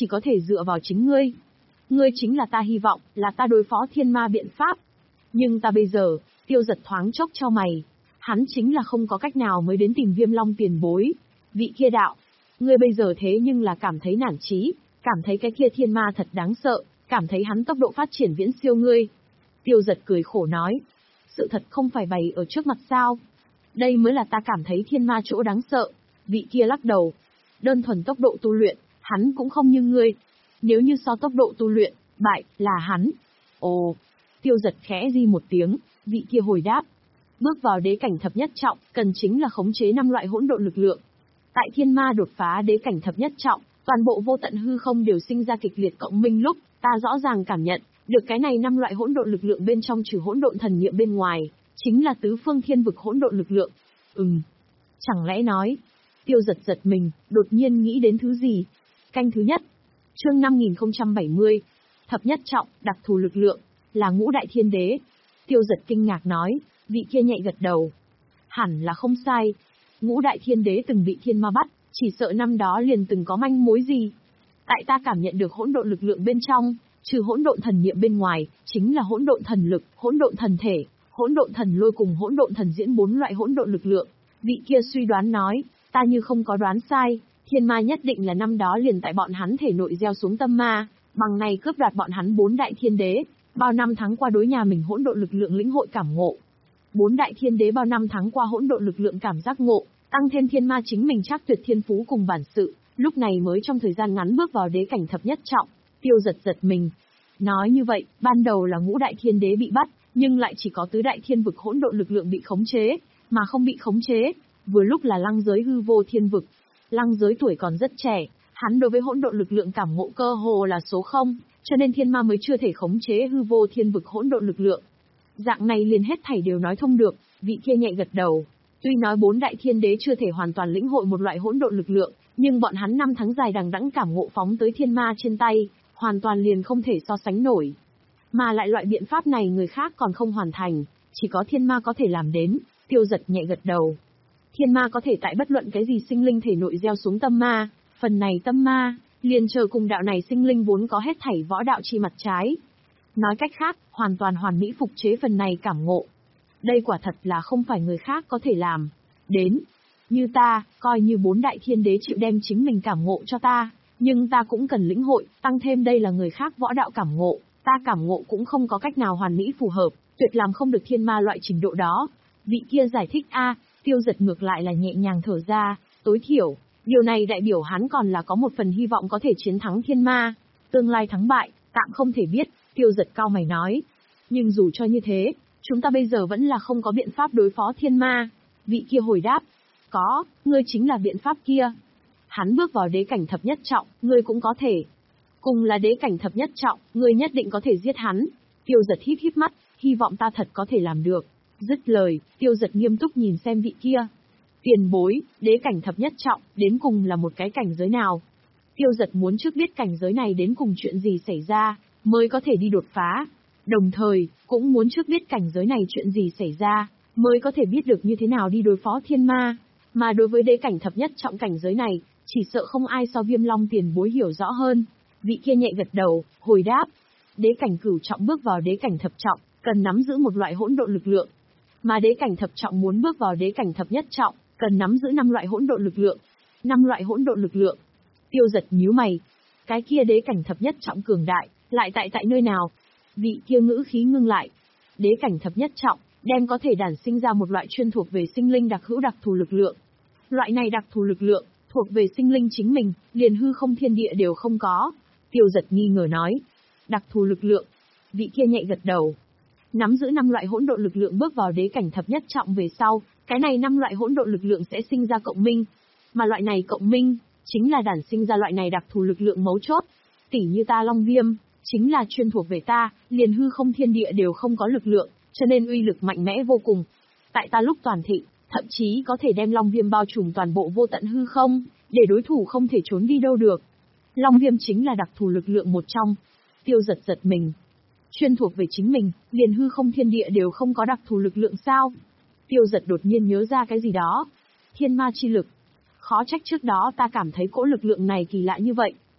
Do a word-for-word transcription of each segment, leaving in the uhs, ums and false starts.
chỉ có thể dựa vào chính ngươi. Ngươi chính là ta hy vọng, là ta đối phó thiên ma biện pháp. Nhưng ta bây giờ, Tiêu Giật thoáng chốc cho mày. Hắn chính là không có cách nào mới đến tìm Viêm Long tiền bối. Vị kia đạo, ngươi bây giờ thế nhưng là cảm thấy nản chí, cảm thấy cái kia thiên ma thật đáng sợ, cảm thấy hắn tốc độ phát triển viễn siêu ngươi. Tiêu Giật cười khổ nói, sự thật không phải bày ở trước mặt sao? Đây mới là ta cảm thấy thiên ma chỗ đáng sợ. Vị kia lắc đầu, đơn thuần tốc độ tu luyện, hắn cũng không như ngươi. Nếu như so tốc độ tu luyện, bại, là hắn. Ồ, Tiêu Giật khẽ di một tiếng, vị kia hồi đáp. Bước vào đế cảnh thập nhất trọng, cần chính là khống chế năm loại hỗn độn lực lượng. Tại thiên ma đột phá đế cảnh thập nhất trọng, toàn bộ vô tận hư không đều sinh ra kịch liệt cộng minh lúc, ta rõ ràng cảm nhận được cái này năm loại hỗn độn lực lượng bên trong trừ hỗn độn thần niệm bên ngoài, chính là tứ phương thiên vực hỗn độn lực lượng. Ừm, chẳng lẽ nói? Tiêu Giật giật mình, đột nhiên nghĩ đến thứ gì? Canh thứ nhất. Chương năm nghìn không trăm bảy mươi. Thập nhất trọng, đặc thù lực lượng, là ngũ đại thiên đế. Tiêu Giật kinh ngạc nói, vị kia nhạy gật đầu. Hẳn là không sai. Ngũ đại thiên đế từng bị thiên ma bắt, chỉ sợ năm đó liền từng có manh mối gì. Tại ta cảm nhận được hỗn độn lực lượng bên trong, trừ hỗn độn thần niệm bên ngoài, chính là hỗn độn thần lực, hỗn độn thần thể, hỗn độn thần lôi cùng hỗn độn thần diễn bốn loại hỗn độn lực lượng. Vị kia suy đoán nói, ta như không có đoán sai, thiên ma nhất định là năm đó liền tại bọn hắn thể nội gieo xuống tâm ma, bằng này cướp đoạt bọn hắn bốn đại thiên đế, bao năm tháng qua đối nhà mình hỗn độn lực lượng lĩnh hội cảm ngộ. Bốn đại thiên đế bao năm tháng qua hỗn độn lực lượng cảm giác ngộ, tăng thêm thiên ma chính mình chắc tuyệt thiên phú cùng bản sự, lúc này mới trong thời gian ngắn bước vào đế cảnh thập nhất trọng. Tiêu Giật giật mình. Nói như vậy, ban đầu là ngũ đại thiên đế bị bắt, nhưng lại chỉ có tứ đại thiên vực hỗn độn lực lượng bị khống chế, mà không bị khống chế, vừa lúc là lăng giới hư vô thiên vực. Lăng giới tuổi còn rất trẻ, hắn đối với hỗn độn lực lượng cảm ngộ cơ hồ là số không, cho nên thiên ma mới chưa thể khống chế hư vô thiên vực hỗn độn lực lượng. Dạng này liền hết thảy đều nói thông được, vị kia nhạy gật đầu. Tuy nói bốn đại thiên đế chưa thể hoàn toàn lĩnh hội một loại hỗn độn lực lượng, nhưng bọn hắn năm tháng dài đằng đẵng cảm ngộ phóng tới thiên ma trên tay, hoàn toàn liền không thể so sánh nổi. Mà lại loại biện pháp này người khác còn không hoàn thành, chỉ có thiên ma có thể làm đến. Tiêu Giật nhẹ gật đầu. Thiên ma có thể tại bất luận cái gì sinh linh thể nội gieo xuống tâm ma, phần này tâm ma, liền chờ cùng đạo này sinh linh vốn có hết thảy võ đạo chi mặt trái. Nói cách khác, hoàn toàn hoàn mỹ phục chế phần này cảm ngộ. Đây quả thật là không phải người khác có thể làm. Đến, như ta, coi như bốn đại thiên đế chịu đem chính mình cảm ngộ cho ta, nhưng ta cũng cần lĩnh hội, tăng thêm đây là người khác võ đạo cảm ngộ, ta cảm ngộ cũng không có cách nào hoàn mỹ phù hợp, tuyệt làm không được thiên ma loại trình độ đó. Vị kia giải thích a, Tiêu Giật ngược lại là nhẹ nhàng thở ra, tối thiểu, điều này đại biểu hắn còn là có một phần hy vọng có thể chiến thắng thiên ma. Tương lai thắng bại, tạm không thể biết, Tiêu Giật cao mày nói. Nhưng dù cho như thế, chúng ta bây giờ vẫn là không có biện pháp đối phó thiên ma. Vị kia hồi đáp, có, ngươi chính là biện pháp kia. Hắn bước vào đế cảnh thập nhất trọng, ngươi cũng có thể. Cùng là đế cảnh thập nhất trọng, ngươi nhất định có thể giết hắn. Tiêu Giật híp híp mắt, hy vọng ta thật có thể làm được. Dứt lời, Tiêu Giật nghiêm túc nhìn xem vị kia. Tiền bối, đế cảnh thập nhất trọng, đến cùng là một cái cảnh giới nào? Tiêu Giật muốn trước biết cảnh giới này đến cùng chuyện gì xảy ra, mới có thể đi đột phá. Đồng thời, cũng muốn trước biết cảnh giới này chuyện gì xảy ra, mới có thể biết được như thế nào đi đối phó thiên ma. Mà đối với đế cảnh thập nhất trọng cảnh giới này, chỉ sợ không ai so Viêm Long tiền bối hiểu rõ hơn. Vị kia nhẹ gật đầu, hồi đáp. Đế cảnh cửu trọng bước vào đế cảnh thập trọng, cần nắm giữ một loại hỗn độn lực lượng. Mà đế cảnh thập trọng muốn bước vào đế cảnh thập nhất trọng, cần nắm giữ năm loại hỗn độn lực lượng. Năm loại hỗn độn lực lượng. Tiêu Giật nhíu mày. Cái kia đế cảnh thập nhất trọng cường đại, lại tại tại nơi nào? Vị kia ngữ khí ngưng lại. Đế cảnh thập nhất trọng, đem có thể đản sinh ra một loại chuyên thuộc về sinh linh đặc hữu đặc thù lực lượng. Loại này đặc thù lực lượng, thuộc về sinh linh chính mình, liền hư không thiên địa đều không có. Tiêu Giật nghi ngờ nói. Đặc thù lực lượng. Vị kia nhạy gật đầu. Nắm giữ năm loại hỗn độn lực lượng bước vào đế cảnh thập nhất trọng về sau, cái này năm loại hỗn độn lực lượng sẽ sinh ra cộng minh. Mà loại này cộng minh, chính là đản sinh ra loại này đặc thù lực lượng mấu chốt. Tỉ như ta Long Viêm, chính là chuyên thuộc về ta, liền hư không thiên địa đều không có lực lượng, cho nên uy lực mạnh mẽ vô cùng. Tại ta lúc toàn thịnh, thậm chí có thể đem Long Viêm bao trùm toàn bộ vô tận hư không, để đối thủ không thể trốn đi đâu được. Long Viêm chính là đặc thù lực lượng một trong. Tiêu Giật giật mình. Chuyên thuộc về chính mình, liền hư không thiên địa đều không có đặc thù lực lượng sao? Tiêu Giật đột nhiên nhớ ra cái gì đó. Thiên ma chi lực. Khó trách trước đó ta cảm thấy cỗ lực lượng này kỳ lạ như vậy,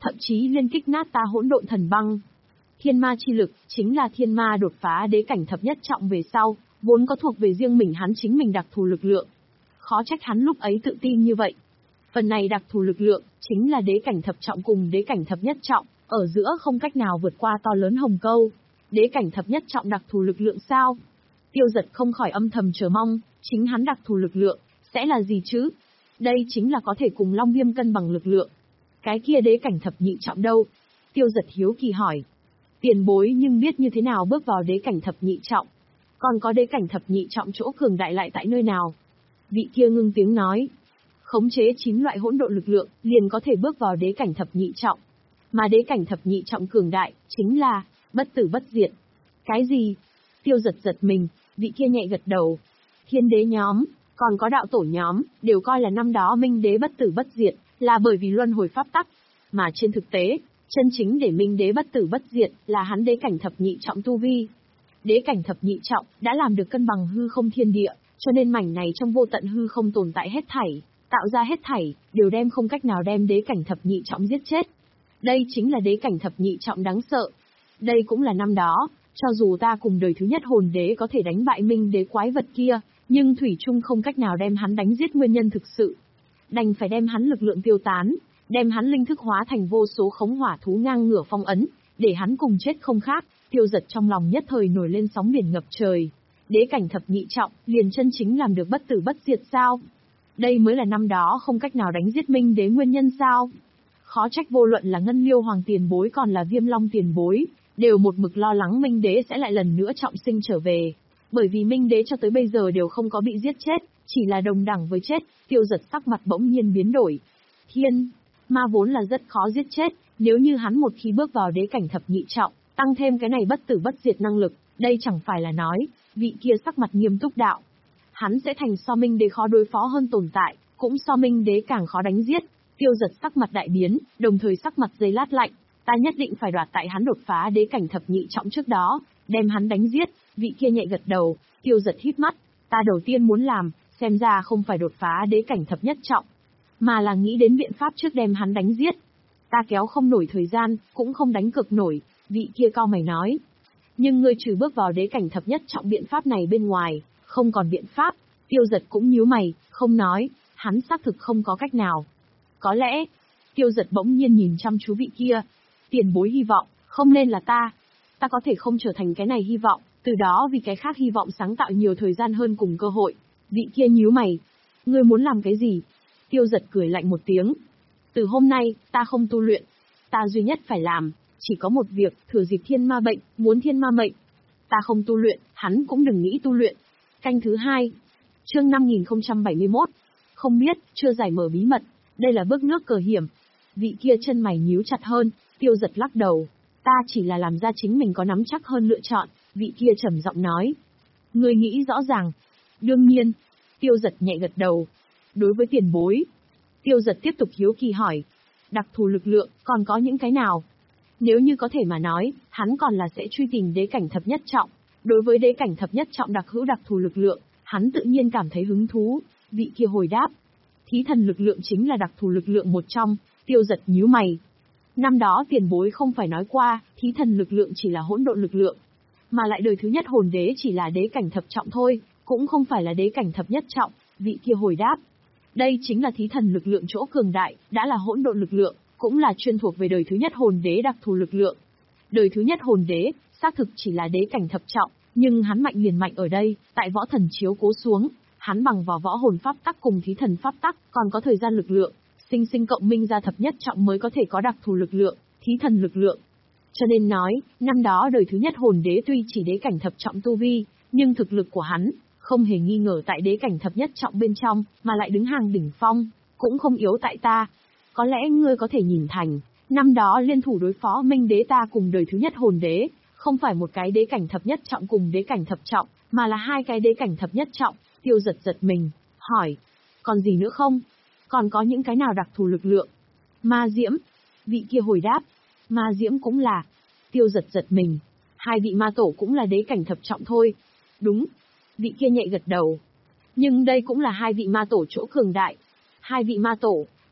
thậm chí liên kích nát ta hỗn độn thần băng. Thiên ma chi lực, chính là thiên ma đột phá đế cảnh thập nhất trọng về sau, vốn có thuộc về riêng mình hắn chính mình đặc thù lực lượng. Khó trách hắn lúc ấy tự tin như vậy. Phần này đặc thù lực lượng, chính là đế cảnh thập trọng cùng đế cảnh thập nhất trọng, ở giữa không cách nào vượt qua to lớn hồng câu. Đế cảnh thập nhất trọng đặc thù lực lượng sao? Tiêu Giật không khỏi âm thầm chờ mong, chính hắn đặc thù lực lượng, sẽ là gì chứ? Đây chính là có thể cùng Long Viêm cân bằng lực lượng. Cái kia đế cảnh thập nhị trọng đâu? Tiêu Giật hiếu kỳ hỏi. Tiền bối nhưng biết như thế nào bước vào đế cảnh thập nhị trọng? Còn có đế cảnh thập nhị trọng chỗ cường đại lại tại nơi nào? Vị kia ngưng tiếng nói. Khống chế chín loại hỗn độn lực lượng, liền có thể bước vào đế cảnh thập nhị trọng. Mà đế cảnh thập nhị trọng cường đại, chính là bất tử bất diệt. Cái gì? Tiêu Giật giật mình, vị kia nhẹ gật đầu. Thiên đế nhóm, còn có đạo tổ nhóm, đều coi là năm đó Minh đế bất tử bất diệt, là bởi vì luân hồi pháp tắc. Mà trên thực tế, chân chính để Minh đế bất tử bất diệt, là hắn đế cảnh thập nhị trọng tu vi. Đế cảnh thập nhị trọng, đã làm được cân bằng hư không thiên địa, cho nên mảnh này trong vô tận hư không tồn tại hết thảy, tạo ra hết thảy, đều đem không cách nào đem đế cảnh thập nhị trọng giết chết. Đây chính là đế cảnh thập nhị trọng đáng sợ. Đây cũng là năm đó, cho dù ta cùng đời thứ nhất hồn đế có thể đánh bại Minh đế quái vật kia, nhưng thủy chung không cách nào đem hắn đánh giết nguyên nhân thực sự. Đành phải đem hắn lực lượng tiêu tán, đem hắn linh thức hóa thành vô số khống hỏa thú ngang ngửa phong ấn, để hắn cùng chết không khác. Tiêu Giật trong lòng nhất thời nổi lên sóng biển ngập trời. Đế cảnh thập nhị trọng, liền chân chính làm được bất tử bất diệt sao? Đây mới là năm đó không cách nào đánh giết Minh đế nguyên nhân sao? Khó trách vô luận là Ngân Liêu Hoàng tiền bối còn là Viêm Long tiền bối, đều một mực lo lắng Minh đế sẽ lại lần nữa trọng sinh trở về. Bởi vì Minh đế cho tới bây giờ đều không có bị giết chết, chỉ là đồng đẳng với chết. Tiêu Giật sắc mặt bỗng nhiên biến đổi. Thiên ma vốn là rất khó giết chết, nếu như hắn một khi bước vào đế cảnh thập nhị trọng, tăng thêm cái này bất tử bất diệt năng lực, đây chẳng phải là nói, vị kia sắc mặt nghiêm túc đạo. Hắn sẽ thành so Minh đế khó đối phó hơn tồn tại, cũng so Minh đế càng khó đánh giết. Tiêu Giật sắc mặt đại biến, đồng thời sắc mặt giây lát lạnh, ta nhất định phải đoạt tại hắn đột phá đế cảnh thập nhị trọng trước đó, đem hắn đánh giết. Vị kia nhẹ gật đầu, Tiêu Giật híp mắt, ta đầu tiên muốn làm, xem ra không phải đột phá đế cảnh thập nhất trọng, mà là nghĩ đến biện pháp trước đem hắn đánh giết. Ta kéo không nổi thời gian, cũng không đánh cực nổi, vị kia cau mày nói. Nhưng ngươi trừ bước vào đế cảnh thập nhất trọng biện pháp này bên ngoài, không còn biện pháp. Tiêu Giật cũng nhíu mày, không nói, hắn xác thực không có cách nào. Có lẽ, Tiêu Giật bỗng nhiên nhìn chăm chú vị kia. Tiền bối hy vọng, không nên là ta. Ta có thể không trở thành cái này hy vọng, từ đó vì cái khác hy vọng sáng tạo nhiều thời gian hơn cùng cơ hội. Vị kia nhíu mày. Ngươi muốn làm cái gì? Tiêu Giật cười lạnh một tiếng. Từ hôm nay, ta không tu luyện. Ta duy nhất phải làm, chỉ có một việc, thừa dịp thiên ma bệnh, muốn thiên ma mệnh. Ta không tu luyện, hắn cũng đừng nghĩ tu luyện. Canh thứ hai. Chương năm nghìn không trăm bảy mươi mốt. Không biết, chưa giải mở bí mật. Đây là bước nước cờ hiểm. Vị kia chân mày nhíu chặt hơn, Tiêu Giật lắc đầu. Ta chỉ là làm ra chính mình có nắm chắc hơn lựa chọn, vị kia trầm giọng nói. Ngươi nghĩ rõ ràng. Đương nhiên. Tiêu Giật nhẹ gật đầu. Đối với tiền bối. Tiêu Giật tiếp tục hiếu kỳ hỏi. Đặc thù lực lượng, còn có những cái nào? Nếu như có thể mà nói, hắn còn là sẽ truy tìm đế cảnh thập nhất trọng. Đối với đế cảnh thập nhất trọng đặc hữu đặc thù lực lượng, hắn tự nhiên cảm thấy hứng thú. Vị kia hồi đáp. Thí thần lực lượng chính là đặc thù lực lượng một trong. Tiêu Giật nhíu mày. Năm đó tiền bối không phải nói qua, thí thần lực lượng chỉ là hỗn độn lực lượng, mà lại đời thứ nhất hồn đế chỉ là đế cảnh thập trọng thôi, cũng không phải là đế cảnh thập nhất trọng. Vị kia hồi đáp. Đây chính là thí thần lực lượng chỗ cường đại, đã là hỗn độn lực lượng, cũng là chuyên thuộc về đời thứ nhất hồn đế đặc thù lực lượng. Đời thứ nhất hồn đế, xác thực chỉ là đế cảnh thập trọng, nhưng hắn mạnh liền mạnh ở đây, tại võ thần chiếu cố xuống, hắn bằng vào võ hồn pháp tắc cùng thí thần pháp tắc, còn có thời gian lực lượng, sinh sinh cộng minh ra thập nhất trọng mới có thể có đặc thù lực lượng, thí thần lực lượng. Cho nên nói, năm đó đời thứ nhất hồn đế tuy chỉ đế cảnh thập trọng tu vi, nhưng thực lực của hắn, không hề nghi ngờ tại đế cảnh thập nhất trọng bên trong, mà lại đứng hàng đỉnh phong, cũng không yếu tại ta. Có lẽ ngươi có thể nhìn thành, năm đó liên thủ đối phó Minh đế ta cùng đời thứ nhất hồn đế, không phải một cái đế cảnh thập nhất trọng cùng đế cảnh thập trọng, mà là hai cái đế cảnh thập nhất trọng. Tiêu Giật giật mình, hỏi, còn gì nữa không? Còn có những cái nào đặc thù lực lượng? Ma diễm. Vị kia hồi đáp, ma diễm cũng là. Tiêu Giật giật mình, hai vị ma tổ cũng là đế cảnh thập trọng thôi. Đúng. Vị kia nhẹ gật đầu. Nhưng đây cũng là hai vị ma tổ chỗ cường đại. Hai vị ma tổ,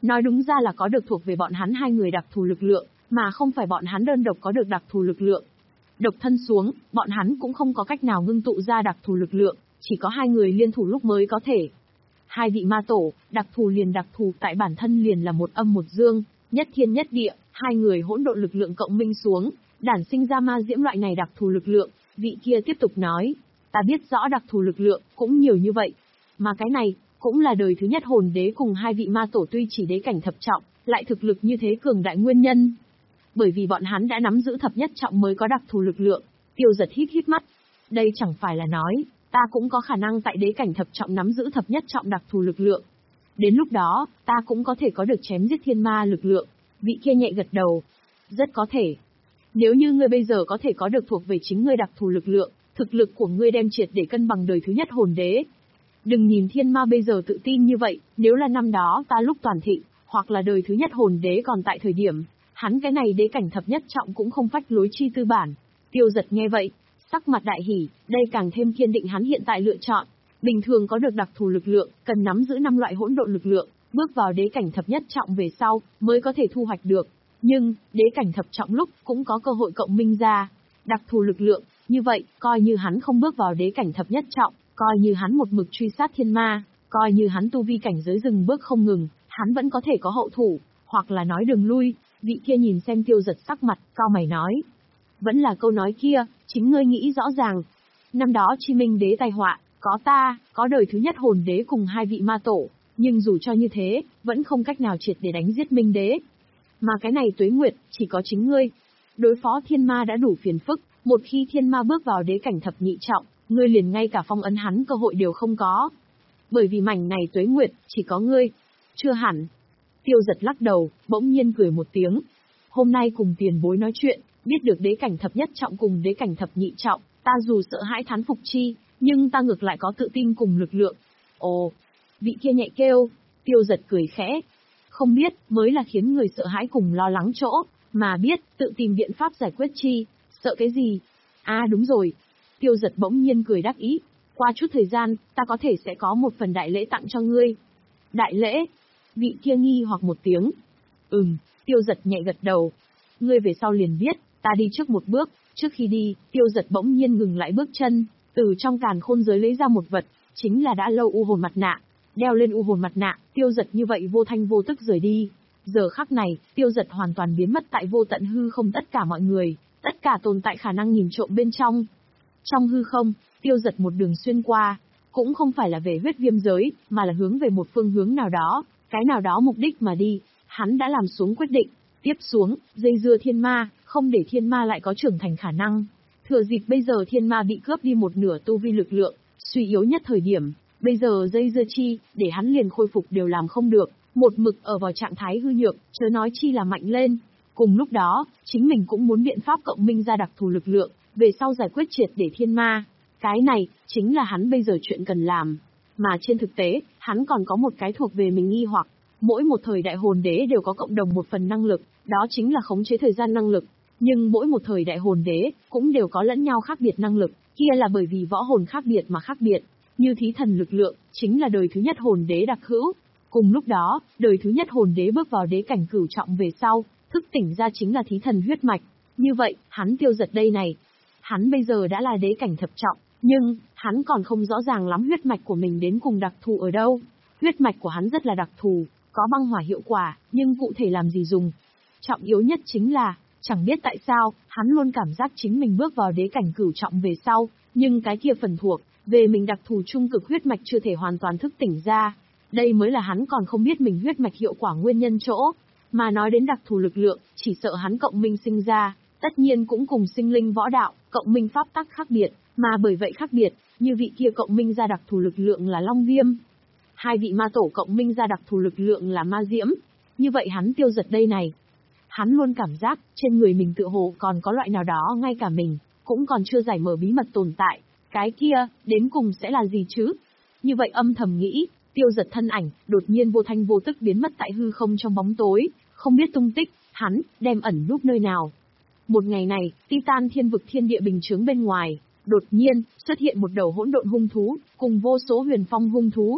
Nói đúng ra là có được thuộc về bọn hắn hai người đặc thù lực lượng, mà không phải bọn hắn đơn độc có được đặc thù lực lượng. Độc thân xuống, bọn hắn cũng không có cách nào ngưng tụ ra đặc thù lực lượng, chỉ có hai người liên thủ lúc mới có thể. Hai vị ma tổ, đặc thù liền đặc thù tại bản thân liền là một âm một dương, nhất thiên nhất địa, hai người hỗn độn lực lượng cộng minh xuống, đản sinh ra ma diễm loại này đặc thù lực lượng. Vị kia tiếp tục nói, ta biết rõ đặc thù lực lượng cũng nhiều như vậy, mà cái này cũng là đời thứ nhất hồn đế cùng hai vị ma tổ tuy chỉ đế cảnh thập trọng, lại thực lực như thế cường đại nguyên nhân. Bởi vì bọn hắn đã nắm giữ thập nhất trọng mới có đặc thù lực lượng. Tiêu Giật híp híp mắt. Đây chẳng phải là nói, ta cũng có khả năng tại đế cảnh thập trọng nắm giữ thập nhất trọng đặc thù lực lượng. Đến lúc đó, ta cũng có thể có được chém giết thiên ma lực lượng. Vị kia nhẹ gật đầu. Rất có thể. Nếu như ngươi bây giờ có thể có được thuộc về chính ngươi đặc thù lực lượng, thực lực của ngươi đem triệt để cân bằng đời thứ nhất hồn đế. Đừng nhìn thiên ma bây giờ tự tin như vậy, nếu là năm đó ta lúc toàn thịnh, hoặc là đời thứ nhất hồn đế còn tại thời điểm, hắn cái này đế cảnh thập nhất trọng cũng không phách lối chi tư bản. Tiêu Giật nghe vậy, sắc mặt đại hỉ, đây càng thêm kiên định hắn hiện tại lựa chọn. Bình thường có được đặc thù lực lượng, cần nắm giữ năm loại hỗn độn lực lượng, bước vào đế cảnh thập nhất trọng về sau, mới có thể thu hoạch được. Nhưng, đế cảnh thập trọng lúc, cũng có cơ hội cộng minh ra. Đặc thù lực lượng, như vậy, coi như hắn không bước vào đế cảnh thập nhất trọng, coi như hắn một mực truy sát thiên ma, coi như hắn tu vi cảnh giới dừng bước không ngừng, hắn vẫn có thể có hậu thủ, hoặc là nói đường lui. Vị kia nhìn xem Tiêu Giật sắc mặt, cao mày nói. Vẫn là câu nói kia, chính ngươi nghĩ rõ ràng. Năm đó Chi Minh đế tai họa, có ta, có đời thứ nhất hồn đế cùng hai vị ma tổ, nhưng dù cho như thế, vẫn không cách nào triệt để đánh giết Minh đế. Mà cái này Tuế Nguyệt, chỉ có chính ngươi. Đối phó thiên ma đã đủ phiền phức, một khi thiên ma bước vào đế cảnh thập nhị trọng, ngươi liền ngay cả phong ấn hắn cơ hội đều không có. Bởi vì mảnh này Tuế Nguyệt, chỉ có ngươi. Chưa hẳn. Tiêu Giật lắc đầu, bỗng nhiên cười một tiếng. Hôm nay cùng tiền bối nói chuyện, biết được đế cảnh thập nhất trọng cùng đế cảnh thập nhị trọng, ta dù sợ hãi thán phục chi, nhưng ta ngược lại có tự tin cùng lực lượng. Ồ, vị kia nhẹ kêu. Tiêu Giật cười khẽ. Không biết, mới là khiến người sợ hãi cùng lo lắng chỗ, mà biết, tự tìm biện pháp giải quyết chi, sợ cái gì? À đúng rồi. Tiêu Giật bỗng nhiên cười đắc ý. Qua chút thời gian, ta có thể sẽ có một phần đại lễ tặng cho ngươi. Đại lễ? Vị kia nghi hoặc một tiếng. Ừm, Tiêu Giật nhẹ gật đầu. Ngươi về sau liền biết, ta đi trước một bước. Trước khi đi, Tiêu Giật bỗng nhiên ngừng lại bước chân, từ trong càn khôn giới lấy ra một vật, chính là đã lâu u hồn mặt nạ. Đeo lên u hồn mặt nạ, Tiêu Giật như vậy vô thanh vô tức rời đi. Giờ khắc này, Tiêu Giật hoàn toàn biến mất tại vô tận hư không tất cả mọi người, tất cả tồn tại khả năng nhìn trộm bên trong. Trong hư không, Tiêu Giật một đường xuyên qua, cũng không phải là về huyết viêm giới, mà là hướng về một phương hướng nào đó, cái nào đó mục đích mà đi. Hắn đã làm xuống quyết định, tiếp xuống, dây dưa thiên ma, không để thiên ma lại có trưởng thành khả năng. Thừa dịp bây giờ thiên ma bị cướp đi một nửa tu vi lực lượng, suy yếu nhất thời điểm, bây giờ dây dưa chi, để hắn liền khôi phục đều làm không được, một mực ở vào trạng thái hư nhược, chớ nói chi là mạnh lên. Cùng lúc đó, chính mình cũng muốn biện pháp cộng minh ra đặc thù lực lượng, về sau giải quyết triệt để thiên ma. Cái này, chính là hắn bây giờ chuyện cần làm. Mà trên thực tế, hắn còn có một cái thuộc về mình nghi hoặc. Mỗi một thời đại hồn đế đều có cộng đồng một phần năng lực, đó chính là khống chế thời gian năng lực. Nhưng mỗi một thời đại hồn đế, cũng đều có lẫn nhau khác biệt năng lực, kia là bởi vì võ hồn khác biệt mà khác biệt. Như thí thần lực lượng, chính là đời thứ nhất hồn đế đặc hữu. Cùng lúc đó, đời thứ nhất hồn đế bước vào đế cảnh cửu trọng về sau, thức tỉnh ra chính là thí thần huyết mạch. Như vậy, hắn Tiêu Giật đây này. Hắn bây giờ đã là đế cảnh thập trọng, nhưng, hắn còn không rõ ràng lắm huyết mạch của mình đến cùng đặc thù ở đâu. Huyết mạch của hắn rất là đặc thù, có băng hỏa hiệu quả, nhưng cụ thể làm gì dùng. Trọng yếu nhất chính là, chẳng biết tại sao, hắn luôn cảm giác chính mình bước vào đế cảnh cửu trọng về sau, nhưng cái kia phần thuộc, về mình đặc thù trung cực huyết mạch chưa thể hoàn toàn thức tỉnh ra. Đây mới là hắn còn không biết mình huyết mạch hiệu quả nguyên nhân chỗ. Mà nói đến đặc thù lực lượng, chỉ sợ hắn cộng minh sinh ra, tất nhiên cũng cùng sinh linh võ đạo, cộng minh pháp tắc khác biệt, mà bởi vậy khác biệt, như vị kia cộng minh ra đặc thù lực lượng là Long Viêm. Hai vị ma tổ cộng minh ra đặc thù lực lượng là Ma Diễm. Như vậy hắn Tiêu Giật đây này. Hắn luôn cảm giác, trên người mình tựa hồ còn có loại nào đó ngay cả mình, cũng còn chưa giải mở bí mật tồn tại. Cái kia, đến cùng sẽ là gì chứ? Như vậy âm thầm nghĩ, Tiêu Giật thân ảnh, đột nhiên vô thanh vô tức biến mất tại hư không trong bóng tối, không biết tung tích, hắn, đem ẩn núp nơi nào. Một ngày này, Titan thiên vực thiên địa bình chướng bên ngoài, đột nhiên, xuất hiện một đầu hỗn độn hung thú, cùng vô số huyền phong hung thú.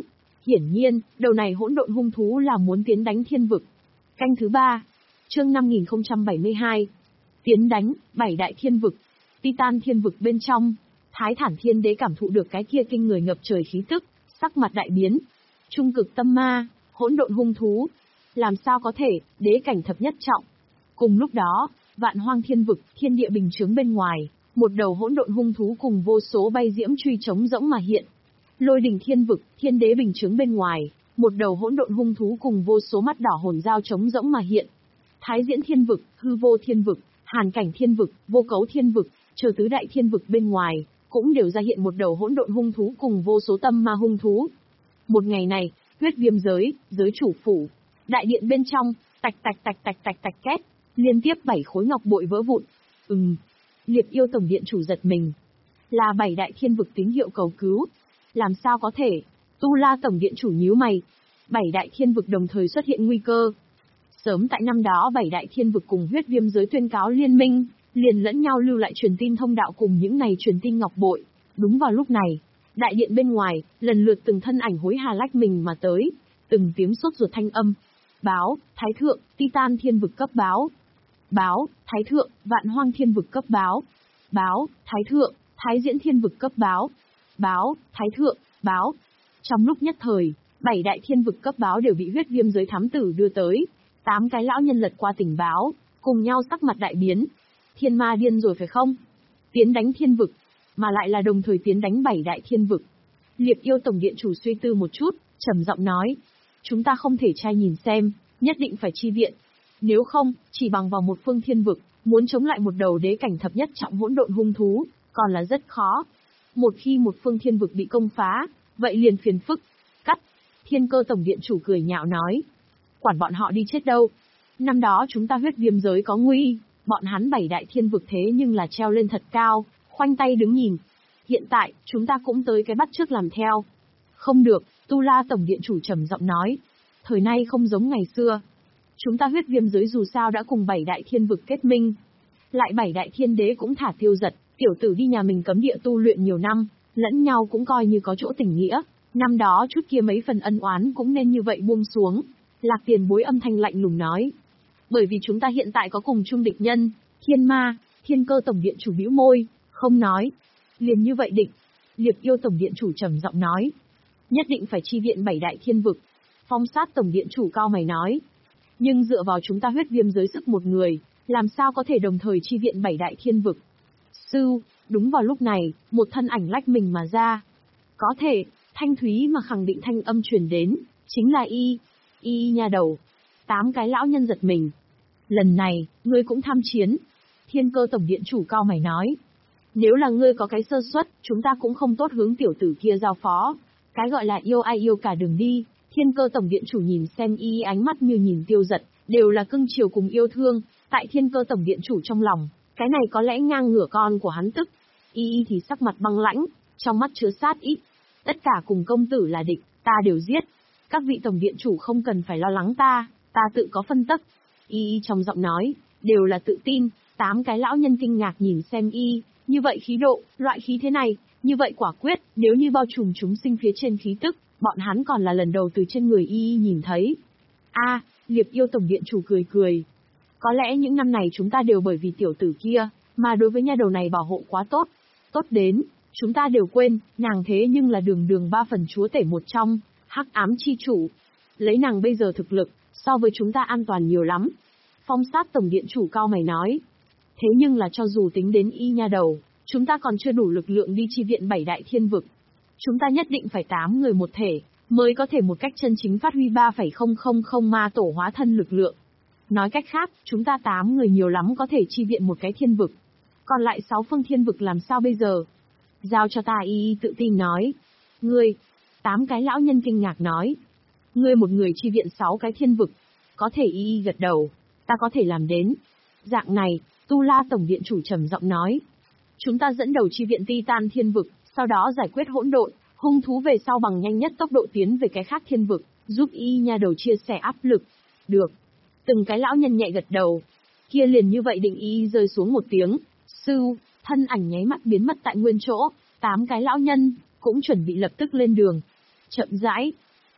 Hiển nhiên, đầu này hỗn độn hung thú là muốn tiến đánh thiên vực. Canh thứ ba. Chương năm nghìn không trăm bảy mươi hai. Tiến đánh, bảy đại thiên vực. Titan thiên vực bên trong, Thái Thản Thiên Đế cảm thụ được cái kia kinh người ngập trời khí tức, sắc mặt đại biến. Trung cực tâm ma, hỗn độn hung thú. Làm sao có thể, đế cảnh thập nhất trọng. Cùng lúc đó, vạn hoang thiên vực, thiên địa bình chướng bên ngoài, một đầu hỗn độn hung thú cùng vô số bay diễm truy trống rỗng mà hiện. Lôi đỉnh thiên vực, thiên đế bình chướng bên ngoài, một đầu hỗn độn hung thú cùng vô số mắt đỏ hồn dao trống rỗng mà hiện. Thái diễn thiên vực, hư vô thiên vực, hàn cảnh thiên vực, vô cấu thiên vực, chờ tứ đại thiên vực bên ngoài, cũng đều ra hiện một đầu hỗn độn hung thú cùng vô số tâm ma hung thú. Một ngày này, huyết viêm giới, giới chủ phủ, đại điện bên trong, tạch tạch tạch tạch tạch tạch két, liên tiếp bảy khối ngọc bội vỡ vụn. Ừm, Liệp Yêu tổng điện chủ giật mình. Là bảy đại thiên vực tín hiệu cầu cứu. Làm sao có thể? Tu La tổng điện chủ nhíu mày. Bảy đại thiên vực đồng thời xuất hiện nguy cơ. Sớm tại năm đó bảy đại thiên vực cùng huyết viêm giới tuyên cáo liên minh, liền lẫn nhau lưu lại truyền tin thông đạo cùng những này truyền tin ngọc bội. Đúng vào lúc này, đại điện bên ngoài, lần lượt từng thân ảnh hối hà lách mình mà tới, từng tiếng sốt ruột thanh âm. Báo, Thái thượng, Titan thiên vực cấp báo. Báo, Thái thượng, Vạn Hoang thiên vực cấp báo. Báo, Thái thượng, Thái diễn thiên vực cấp báo. Báo, Thái thượng, báo. Trong lúc nhất thời, bảy đại thiên vực cấp báo đều bị huyết viêm giới thám tử đưa tới. Tám cái lão nhân lật qua tình báo, cùng nhau sắc mặt đại biến. Thiên ma điên rồi phải không? Tiến đánh thiên vực, mà lại là đồng thời tiến đánh bảy đại thiên vực. Liệp Yêu tổng điện chủ suy tư một chút, trầm giọng nói. Chúng ta không thể trai nhìn xem, nhất định phải chi viện. Nếu không, chỉ bằng vào một phương thiên vực, muốn chống lại một đầu đế cảnh thập nhất trọng hỗn độn hung thú, còn là rất khó. Một khi một phương thiên vực bị công phá, vậy liền phiền phức. Cắt. Thiên Cơ tổng điện chủ cười nhạo nói. Quản bọn họ đi chết đâu. Năm đó chúng ta huyết viêm giới có nguy, bọn hắn bảy đại thiên vực thế nhưng là treo lên thật cao, khoanh tay đứng nhìn. Hiện tại, chúng ta cũng tới cái bắt trước làm theo. Không được, Tu La tổng điện chủ trầm giọng nói. Thời nay không giống ngày xưa. Chúng ta huyết viêm giới dù sao đã cùng bảy đại thiên vực kết minh. Lại bảy đại thiên đế cũng thả tiêu giật, tiểu tử đi nhà mình cấm địa tu luyện nhiều năm, lẫn nhau cũng coi như có chỗ tình nghĩa. Năm đó chút kia mấy phần ân oán cũng nên như vậy buông xuống. Lạc Tiền Bối âm thanh lạnh lùng nói. Bởi vì chúng ta hiện tại có cùng chung địch nhân, Thiên Ma. Thiên Cơ tổng điện chủ bĩu môi, không nói. Liền như vậy định. Liệp Yêu tổng điện chủ trầm giọng nói. Nhất định phải chi viện bảy đại thiên vực. Phong Sát tổng điện chủ cao mày nói. Nhưng dựa vào chúng ta huyết viêm giới sức một người, làm sao có thể đồng thời chi viện bảy đại thiên vực. Sư, đúng vào lúc này, một thân ảnh lách mình mà ra. Có thể, thanh thúy mà khẳng định thanh âm truyền đến, chính là y, y nhà đầu. Tám cái lão nhân giật mình. Lần này, ngươi cũng tham chiến. Thiên Cơ tổng điện chủ cao mày nói. Nếu là ngươi có cái sơ suất, chúng ta cũng không tốt hướng tiểu tử kia giao phó. Cái gọi là yêu ai yêu cả đường đi. Thiên Cơ tổng điện chủ nhìn xem y ánh mắt như nhìn tiêu giật, đều là cưng chiều cùng yêu thương. Tại Thiên Cơ tổng điện chủ trong lòng, cái này có lẽ ngang ngửa con của hắn tức. Y thì sắc mặt băng lãnh, trong mắt chứa sát ý. Tất cả cùng công tử là địch, ta đều giết. Các vị tổng điện chủ không cần phải lo lắng ta, ta tự có phân tắc. Y trong giọng nói, đều là tự tin. Tám cái lão nhân kinh ngạc nhìn xem y, như vậy khí độ, loại khí thế này, như vậy quả quyết, nếu như bao trùm chúng sinh phía trên khí tức, bọn hắn còn là lần đầu từ trên người y nhìn thấy. A, Liệp Yêu tổng điện chủ cười cười. Có lẽ những năm này chúng ta đều bởi vì tiểu tử kia, mà đối với nha đầu này bảo hộ quá tốt. Tốt đến, chúng ta đều quên, nàng thế nhưng là đường đường ba phần chúa tể một trong, hắc ám chi chủ. Lấy nàng bây giờ thực lực, so với chúng ta an toàn nhiều lắm. Phong Sát tổng điện chủ cao mày nói. Thế nhưng là cho dù tính đến y nha đầu, chúng ta còn chưa đủ lực lượng đi chi viện bảy đại thiên vực. Chúng ta nhất định phải tám người một thể, mới có thể một cách chân chính phát huy ba phẩy không không không ma tổ hóa thân lực lượng. Nói cách khác, chúng ta tám người nhiều lắm có thể chi viện một cái thiên vực. Còn lại sáu phương thiên vực làm sao bây giờ? Giao cho ta, y tự tin nói. Ngươi, tám cái lão nhân kinh ngạc nói. Ngươi một người chi viện sáu cái thiên vực. Có thể, y gật đầu. Ta có thể làm đến. Dạng này, Tu La tổng điện chủ trầm giọng nói. Chúng ta dẫn đầu chi viện Titan thiên vực, sau đó giải quyết hỗn độn, hung thú về sau bằng nhanh nhất tốc độ tiến về cái khác thiên vực, giúp y nha đầu chia sẻ áp lực. Được. Từng cái lão nhân nhẹ gật đầu. Kia liền như vậy định y rơi xuống một tiếng. Sư, thân ảnh nháy mắt biến mất tại nguyên chỗ, tám cái lão nhân, cũng chuẩn bị lập tức lên đường. Chậm rãi.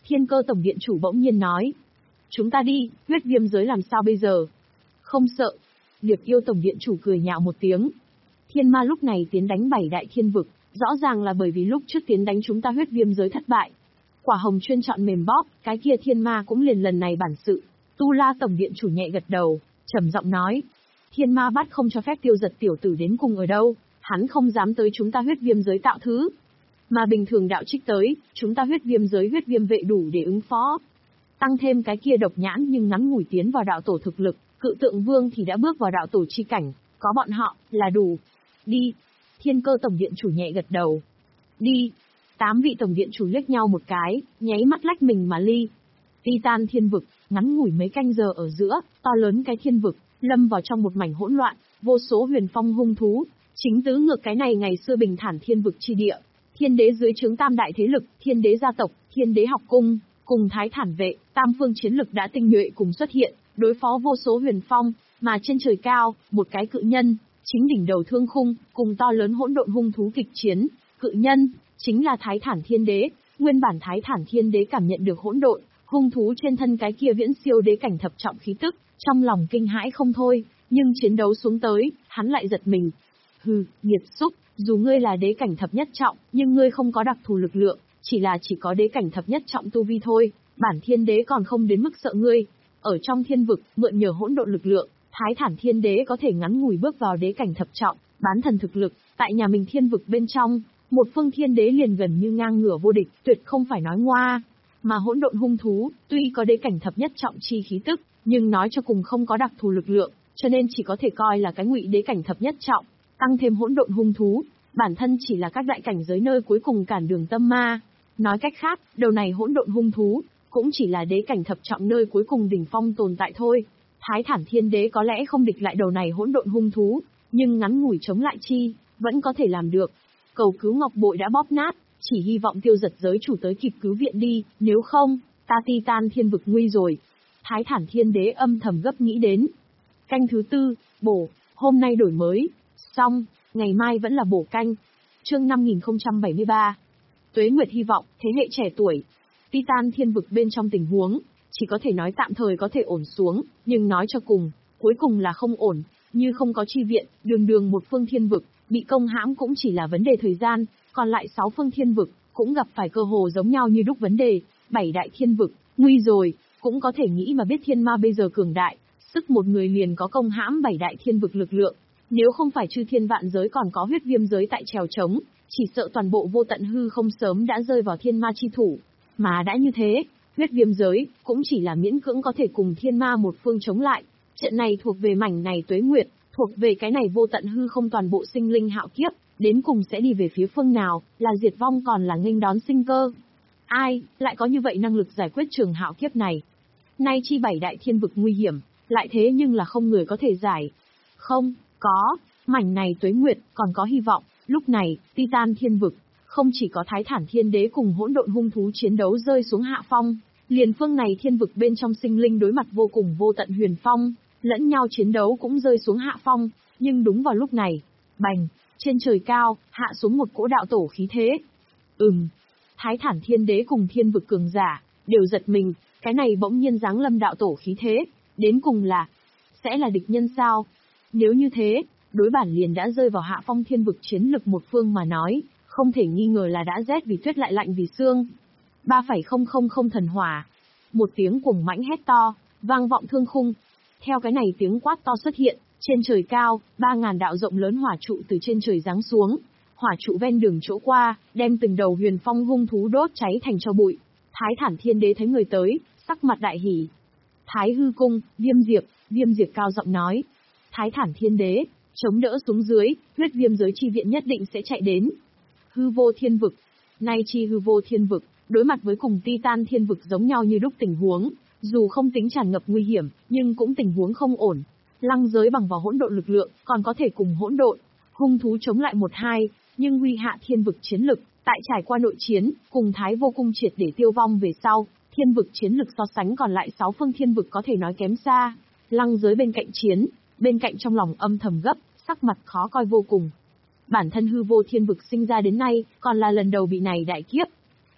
Thiên Cơ tổng điện chủ bỗng nhiên nói. Chúng ta đi, huyết viêm giới làm sao bây giờ? Không sợ. Liệp Yêu tổng điện chủ cười nhạo một tiếng. Thiên ma lúc này tiến đánh bảy đại thiên vực, rõ ràng là bởi vì lúc trước tiến đánh chúng ta huyết viêm giới thất bại. Quả hồng chuyên chọn mềm bóp, cái kia thiên ma cũng liền lần này bản sự. Tu La tổng điện chủ nhẹ gật đầu, trầm giọng nói. Thiên ma bắt không cho phép Tiêu Giật tiểu tử đến cùng ở đâu, hắn không dám tới chúng ta huyết viêm giới tạo thứ. Mà bình thường đạo trích tới, chúng ta huyết viêm giới huyết viêm vệ đủ để ứng phó. Tăng thêm cái kia độc nhãn nhưng ngắn ngủi tiến vào đạo tổ thực lực, cự tượng vương thì đã bước vào đạo tổ chi cảnh, có bọn họ, là đủ. Đi. Thiên Cơ tổng điện chủ nhẹ gật đầu. Đi. Tám vị tổng điện chủ liếc nhau một cái, nháy mắt lách mình mà ly. Titan thiên vực, ngắn ngủi mấy canh giờ ở giữa, to lớn cái thiên vực, lâm vào trong một mảnh hỗn loạn, vô số huyền phong hung thú, chính tứ ngược cái này ngày xưa bình thản thiên vực chi địa. Thiên đế dưới trướng tam đại thế lực, thiên đế gia tộc, thiên đế học cung, cùng thái thản vệ, tam phương chiến lực đã tinh nhuệ cùng xuất hiện, đối phó vô số huyền phong, mà trên trời cao, một cái cự nhân, chính đỉnh đầu thương khung, cùng to lớn hỗn độn hung thú kịch chiến. Cự nhân, chính là thái thản thiên đế. Nguyên bản thái thản thiên đế cảm nhận được hỗn độn hung thú trên thân cái kia viễn siêu đế cảnh thập trọng khí tức, trong lòng kinh hãi không thôi, nhưng chiến đấu xuống tới, hắn lại giật mình. Hừ, nghiệt xúc, dù ngươi là đế cảnh thập nhất trọng, nhưng ngươi không có đặc thù lực lượng, chỉ là chỉ có đế cảnh thập nhất trọng tu vi thôi, bản thiên đế còn không đến mức sợ ngươi. Ở trong thiên vực, mượn nhờ hỗn độn lực lượng, thái thản thiên đế có thể ngắn ngủi bước vào đế cảnh thập trọng, bán thần thực lực, tại nhà mình thiên vực bên trong, một phương thiên đế liền gần như ngang ngửa vô địch, tuyệt không phải nói ngoa. Mà hỗn độn hung thú, tuy có đế cảnh thập nhất trọng chi khí tức, nhưng nói cho cùng không có đặc thù lực lượng, cho nên chỉ có thể coi là cái ngụy đế cảnh thập nhất trọng, tăng thêm hỗn độn hung thú, bản thân chỉ là các đại cảnh giới nơi cuối cùng cản đường tâm ma. Nói cách khác, đầu này hỗn độn hung thú, cũng chỉ là đế cảnh thập trọng nơi cuối cùng đỉnh phong tồn tại thôi. Thái thản thiên đế có lẽ không địch lại đầu này hỗn độn hung thú, nhưng ngắn ngủi chống lại chi, vẫn có thể làm được. Cầu cứu ngọc bội đã bóp nát, chỉ hy vọng Tiêu Giật giới chủ tới kịp cứu viện đi, nếu không, ta Titan thiên vực nguy rồi. Thái thản thiên đế âm thầm gấp nghĩ đến. Canh thứ tư, bổ, hôm nay đổi mới, xong, ngày mai vẫn là bổ canh. Chương năm nghìn không trăm bảy mươi ba. Tuế Nguyệt hy vọng, thế hệ trẻ tuổi. Titan thiên vực bên trong tình huống, chỉ có thể nói tạm thời có thể ổn xuống, nhưng nói cho cùng, cuối cùng là không ổn, như không có chi viện, đường đường một phương thiên vực, bị công hãm cũng chỉ là vấn đề thời gian, còn lại sáu phương thiên vực, cũng gặp phải cơ hồ giống nhau như đúc vấn đề, bảy đại thiên vực, nguy rồi, cũng có thể nghĩ mà biết thiên ma bây giờ cường đại, sức một người liền có công hãm bảy đại thiên vực lực lượng, nếu không phải chư thiên vạn giới còn có huyết viêm giới tại trèo trống, chỉ sợ toàn bộ vô tận hư không sớm đã rơi vào thiên ma chi thủ, mà đã như thế, huyết viêm giới, cũng chỉ là miễn cưỡng có thể cùng thiên ma một phương chống lại, trận này thuộc về mảnh này tuế nguyệt, thuộc về cái này vô tận hư không toàn bộ sinh linh hạo kiếp, đến cùng sẽ đi về phía phương nào, là diệt vong còn là nghênh đón sinh cơ. Ai, lại có như vậy năng lực giải quyết trường hạo kiếp này? Nay chi bảy đại thiên vực nguy hiểm, lại thế nhưng là không người có thể giải. Không, có, mảnh này tuế nguyệt, còn có hy vọng, lúc này, Titan thiên vực, không chỉ có thái thản thiên đế cùng hỗn độn hung thú chiến đấu rơi xuống hạ phong, liền phương này thiên vực bên trong sinh linh đối mặt vô cùng vô tận huyền phong, lẫn nhau chiến đấu cũng rơi xuống hạ phong, nhưng đúng vào lúc này, bành, trên trời cao, hạ xuống một cỗ đạo tổ khí thế. Ừm, thái thản thiên đế cùng thiên vực cường giả, đều giật mình, cái này bỗng nhiên giáng lâm đạo tổ khí thế, đến cùng là, sẽ là địch nhân sao? Nếu như thế, đối bản liền đã rơi vào hạ phong thiên vực chiến lực một phương mà nói, không thể nghi ngờ là đã rét vì tuyết lại lạnh vì xương. ba phẩy không không không thần hỏa. Một tiếng cuồng mãnh hét to, vang vọng thương khung. Theo cái này tiếng quát to xuất hiện, trên trời cao, ba ngàn đạo rộng lớn hỏa trụ từ trên trời giáng xuống. Hỏa trụ ven đường chỗ qua, đem từng đầu huyền phong hung thú đốt cháy thành tro bụi. Thái thản thiên đế thấy người tới, sắc mặt đại hỉ. Thái hư cung, viêm diệp, viêm diệp cao giọng nói. Thái thản thiên đế, chống đỡ xuống dưới, huyết viêm giới chi viện nhất định sẽ chạy đến. Hư vô thiên vực. Nay chi hư vô thiên vực, đối mặt với cùng Titan thiên vực giống nhau như đúc tình huống, dù không tính tràn ngập nguy hiểm, nhưng cũng tình huống không ổn. Lăng giới bằng vào hỗn độn lực lượng, còn có thể cùng hỗn độn hung thú chống lại một hai, nhưng huy hạ thiên vực chiến lực, tại trải qua nội chiến, cùng Thái vô cung triệt để tiêu vong về sau, thiên vực chiến lực so sánh còn lại sáu phương thiên vực có thể nói kém xa. Lăng giới bên cạnh chiến, bên cạnh trong lòng âm thầm gấp, sắc mặt khó coi vô cùng. Bản thân hư vô thiên vực sinh ra đến nay, còn là lần đầu bị này đại kiếp.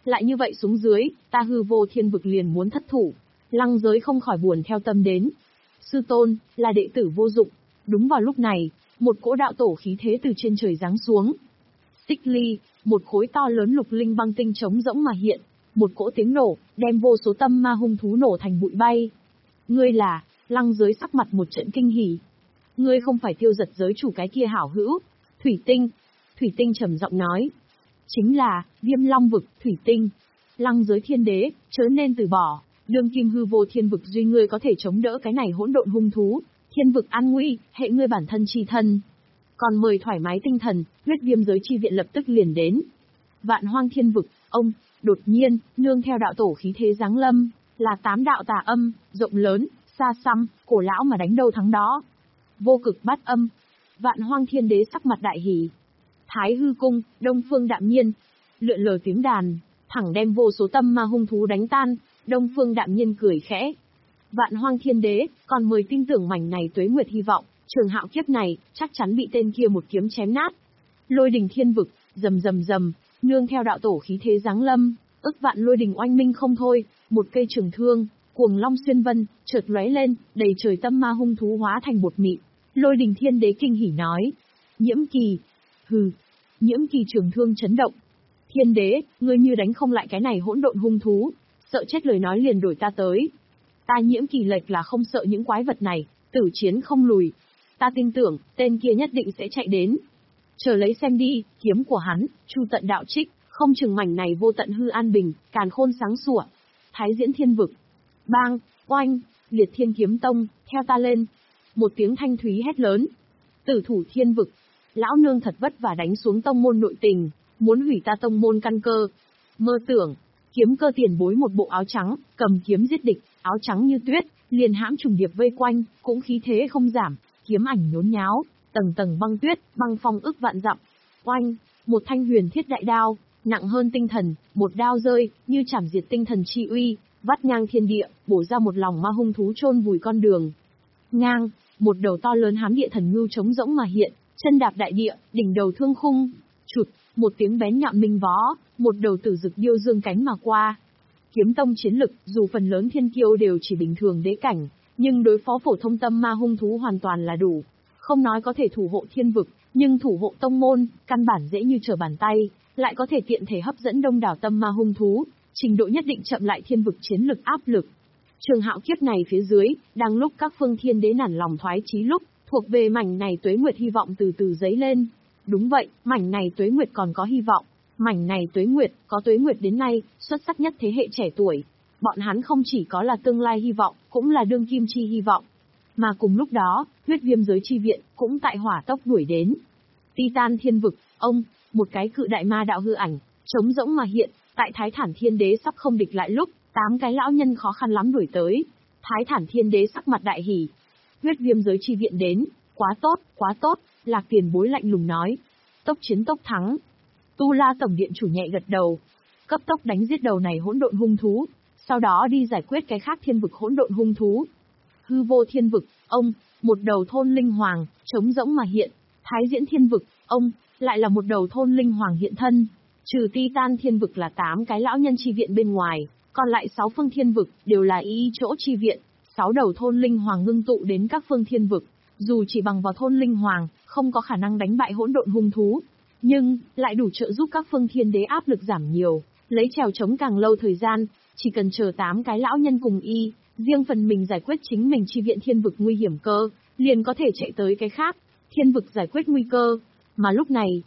lại như vậy xuống dưới, ta hư vô thiên vực liền muốn thất thủ. Lăng giới không khỏi buồn theo tâm đến. Sư tôn, là đệ tử vô dụng. Đúng vào lúc này, một cỗ đạo tổ khí thế từ trên trời giáng xuống. Xích ly, một khối to lớn lục linh băng tinh trống rỗng mà hiện, một cỗ tiếng nổ, đem vô số tâm ma hung thú nổ thành bụi bay. Ngươi là, lăng giới sắc mặt một trận kinh hỉ. Ngươi không phải tiêu giật giới chủ cái kia hảo hữu, Thủy Tinh. Thủy Tinh trầm giọng nói. Chính là, Viêm Long vực, Thủy Tinh. Lăng giới thiên đế, chớ nên từ bỏ, đương kim hư vô thiên vực duy ngươi có thể chống đỡ cái này hỗn độn hung thú, thiên vực an nguy, hệ ngươi bản thân chi thân. Còn mời thoải mái tinh thần, huyết viêm giới chi viện lập tức liền đến. Vạn hoang thiên vực, ông, đột nhiên, nương theo đạo tổ khí thế giáng lâm, là tám đạo tà âm, rộng lớn, xa xăm, cổ lão mà đánh đâu thắng đó. Vô cực bát âm, vạn hoang thiên đế sắc mặt đại hỉ. Thái hư cung, đông phương đạm nhiên, lượn lờ tiếng đàn, thẳng đem vô số tâm ma hung thú đánh tan, đông phương đạm nhiên cười khẽ. Vạn hoang thiên đế, còn mời tin tưởng mảnh này tuế nguyệt hy vọng, trường hạo kiếp này, chắc chắn bị tên kia một kiếm chém nát. Lôi đình thiên vực, rầm rầm rầm, nương theo đạo tổ khí thế giáng lâm, ức vạn lôi đình oanh minh không thôi, một cây trường thương, cuồng long xuyên vân, chợt lóe lên, đầy trời tâm ma hung thú hóa thành bột mịn. Lôi đình thiên đế kinh hỉ nói. Nhiễm kỳ. Hừ. Nhiễm kỳ trường thương chấn động. Thiên đế, ngươi như đánh không lại cái này hỗn độn hung thú, sợ chết lời nói liền đổi ta tới. Ta nhiễm kỳ lệch là không sợ những quái vật này, tử chiến không lùi. Ta tin tưởng, tên kia nhất định sẽ chạy đến. Chờ lấy xem đi, kiếm của hắn, chu tận đạo trích, không chừng mảnh này vô tận hư an bình, càn khôn sáng sủa. Thái diễn thiên vực. Bang, oanh, liệt thiên kiếm tông, theo ta lên. Một tiếng thanh thúy hét lớn. Tử thủ thiên vực. Lão nương thật vất vả đánh xuống tông môn nội tình, muốn hủy ta tông môn căn cơ. Mơ tưởng, kiếm cơ tiền bối một bộ áo trắng, cầm kiếm giết địch, áo trắng như tuyết, liền hãm trùng điệp vây quanh, cũng khí thế không giảm, kiếm ảnh nhốn nháo, tầng tầng băng tuyết, băng phong ức vạn dặm. Oanh, một thanh huyền thiết đại đao, nặng hơn tinh thần, một đao rơi, như chảm diệt tinh thần chi uy, vắt ngang thiên địa, bổ ra một lòng ma hung thú chôn vùi con đường. Ngang, một đầu to lớn hám địa thần ngưu trống rỗng mà hiện, chân đạp đại địa, đỉnh đầu thương khung, chụt, một tiếng bén nhọn minh vó, một đầu tử dực điêu dương cánh mà qua. Kiếm tông chiến lực, dù phần lớn thiên kiêu đều chỉ bình thường đế cảnh, nhưng đối phó phổ thông tâm ma hung thú hoàn toàn là đủ. Không nói có thể thủ hộ thiên vực, nhưng thủ hộ tông môn, căn bản dễ như trở bàn tay, lại có thể tiện thể hấp dẫn đông đảo tâm ma hung thú, trình độ nhất định chậm lại thiên vực chiến lực áp lực. Trường hạo kiếp này phía dưới, đang lúc các phương thiên đế nản lòng thoái chí lúc, thuộc về mảnh này tuế nguyệt hy vọng từ từ dấy lên. Đúng vậy, mảnh này tuế nguyệt còn có hy vọng. Mảnh này tuế nguyệt, có tuế nguyệt đến nay, xuất sắc nhất thế hệ trẻ tuổi. Bọn hắn không chỉ có là tương lai hy vọng, cũng là đương kim chi hy vọng. Mà cùng lúc đó, huyết viêm giới chi viện, cũng tại hỏa tốc đuổi đến. Titan thiên vực, ông, một cái cự đại ma đạo hư ảnh, trống rỗng mà hiện, tại Thái Thản thiên đế sắp không địch lại lúc, tám cái lão nhân khó khăn lắm đuổi tới. Thái Thản thiên đế sắc mặt đại hỉ. Huyết viêm giới chi viện đến, quá tốt, quá tốt, Lạc tiền bối lạnh lùng nói. Tốc chiến tốc thắng. Tu La tổng điện chủ nhẹ gật đầu. Cấp tốc đánh giết đầu này hỗn độn hung thú, sau đó đi giải quyết cái khác thiên vực hỗn độn hung thú. Hư vô thiên vực, ông, một đầu thôn linh hoàng, trống rỗng mà hiện. Thái diễn thiên vực, ông, lại là một đầu thôn linh hoàng hiện thân. Trừ Titan thiên vực là tám cái lão nhân chi viện bên ngoài, còn lại sáu phương thiên vực đều là ý, ý chỗ chi viện. Sáu đầu thôn linh hoàng ngưng tụ đến các phương thiên vực, dù chỉ bằng vào thôn linh hoàng, không có khả năng đánh bại hỗn độn hung thú, nhưng lại đủ trợ giúp các phương thiên đế áp lực giảm nhiều, lấy trèo chống càng lâu thời gian, chỉ cần chờ tám cái lão nhân cùng y, riêng phần mình giải quyết chính mình chi viện thiên vực nguy hiểm cơ, liền có thể chạy tới cái khác, thiên vực giải quyết nguy cơ. Mà lúc này,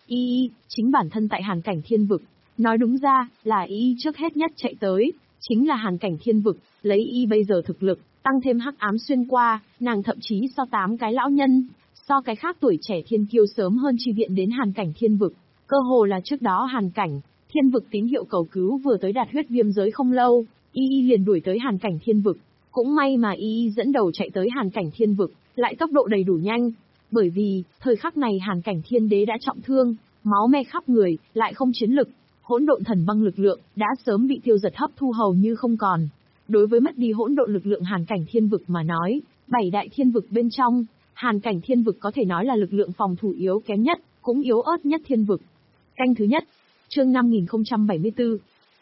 y chính bản thân tại hàn cảnh thiên vực, nói đúng ra là y trước hết nhất chạy tới, chính là hàn cảnh thiên vực, lấy y bây giờ thực lực, tăng thêm hắc ám xuyên qua, nàng thậm chí so tám cái lão nhân, so cái khác tuổi trẻ thiên kiêu sớm hơn chi viện đến hàn cảnh thiên vực. Cơ hồ là trước đó hàn cảnh, thiên vực tín hiệu cầu cứu vừa tới đạt huyết viêm giới không lâu, y y liền đuổi tới hàn cảnh thiên vực. Cũng may mà y y dẫn đầu chạy tới hàn cảnh thiên vực, lại tốc độ đầy đủ nhanh. Bởi vì, thời khắc này hàn cảnh thiên đế đã trọng thương, máu me khắp người, lại không chiến lực. Hỗn độn thần băng lực lượng, đã sớm bị tiêu giật hấp thu hầu như không còn. Đối với mất đi hỗn độn lực lượng hàn cảnh thiên vực mà nói, bảy đại thiên vực bên trong, hàn cảnh thiên vực có thể nói là lực lượng phòng thủ yếu kém nhất, cũng yếu ớt nhất thiên vực. Canh thứ nhất, chương năm nghìn không trăm bảy mươi tư.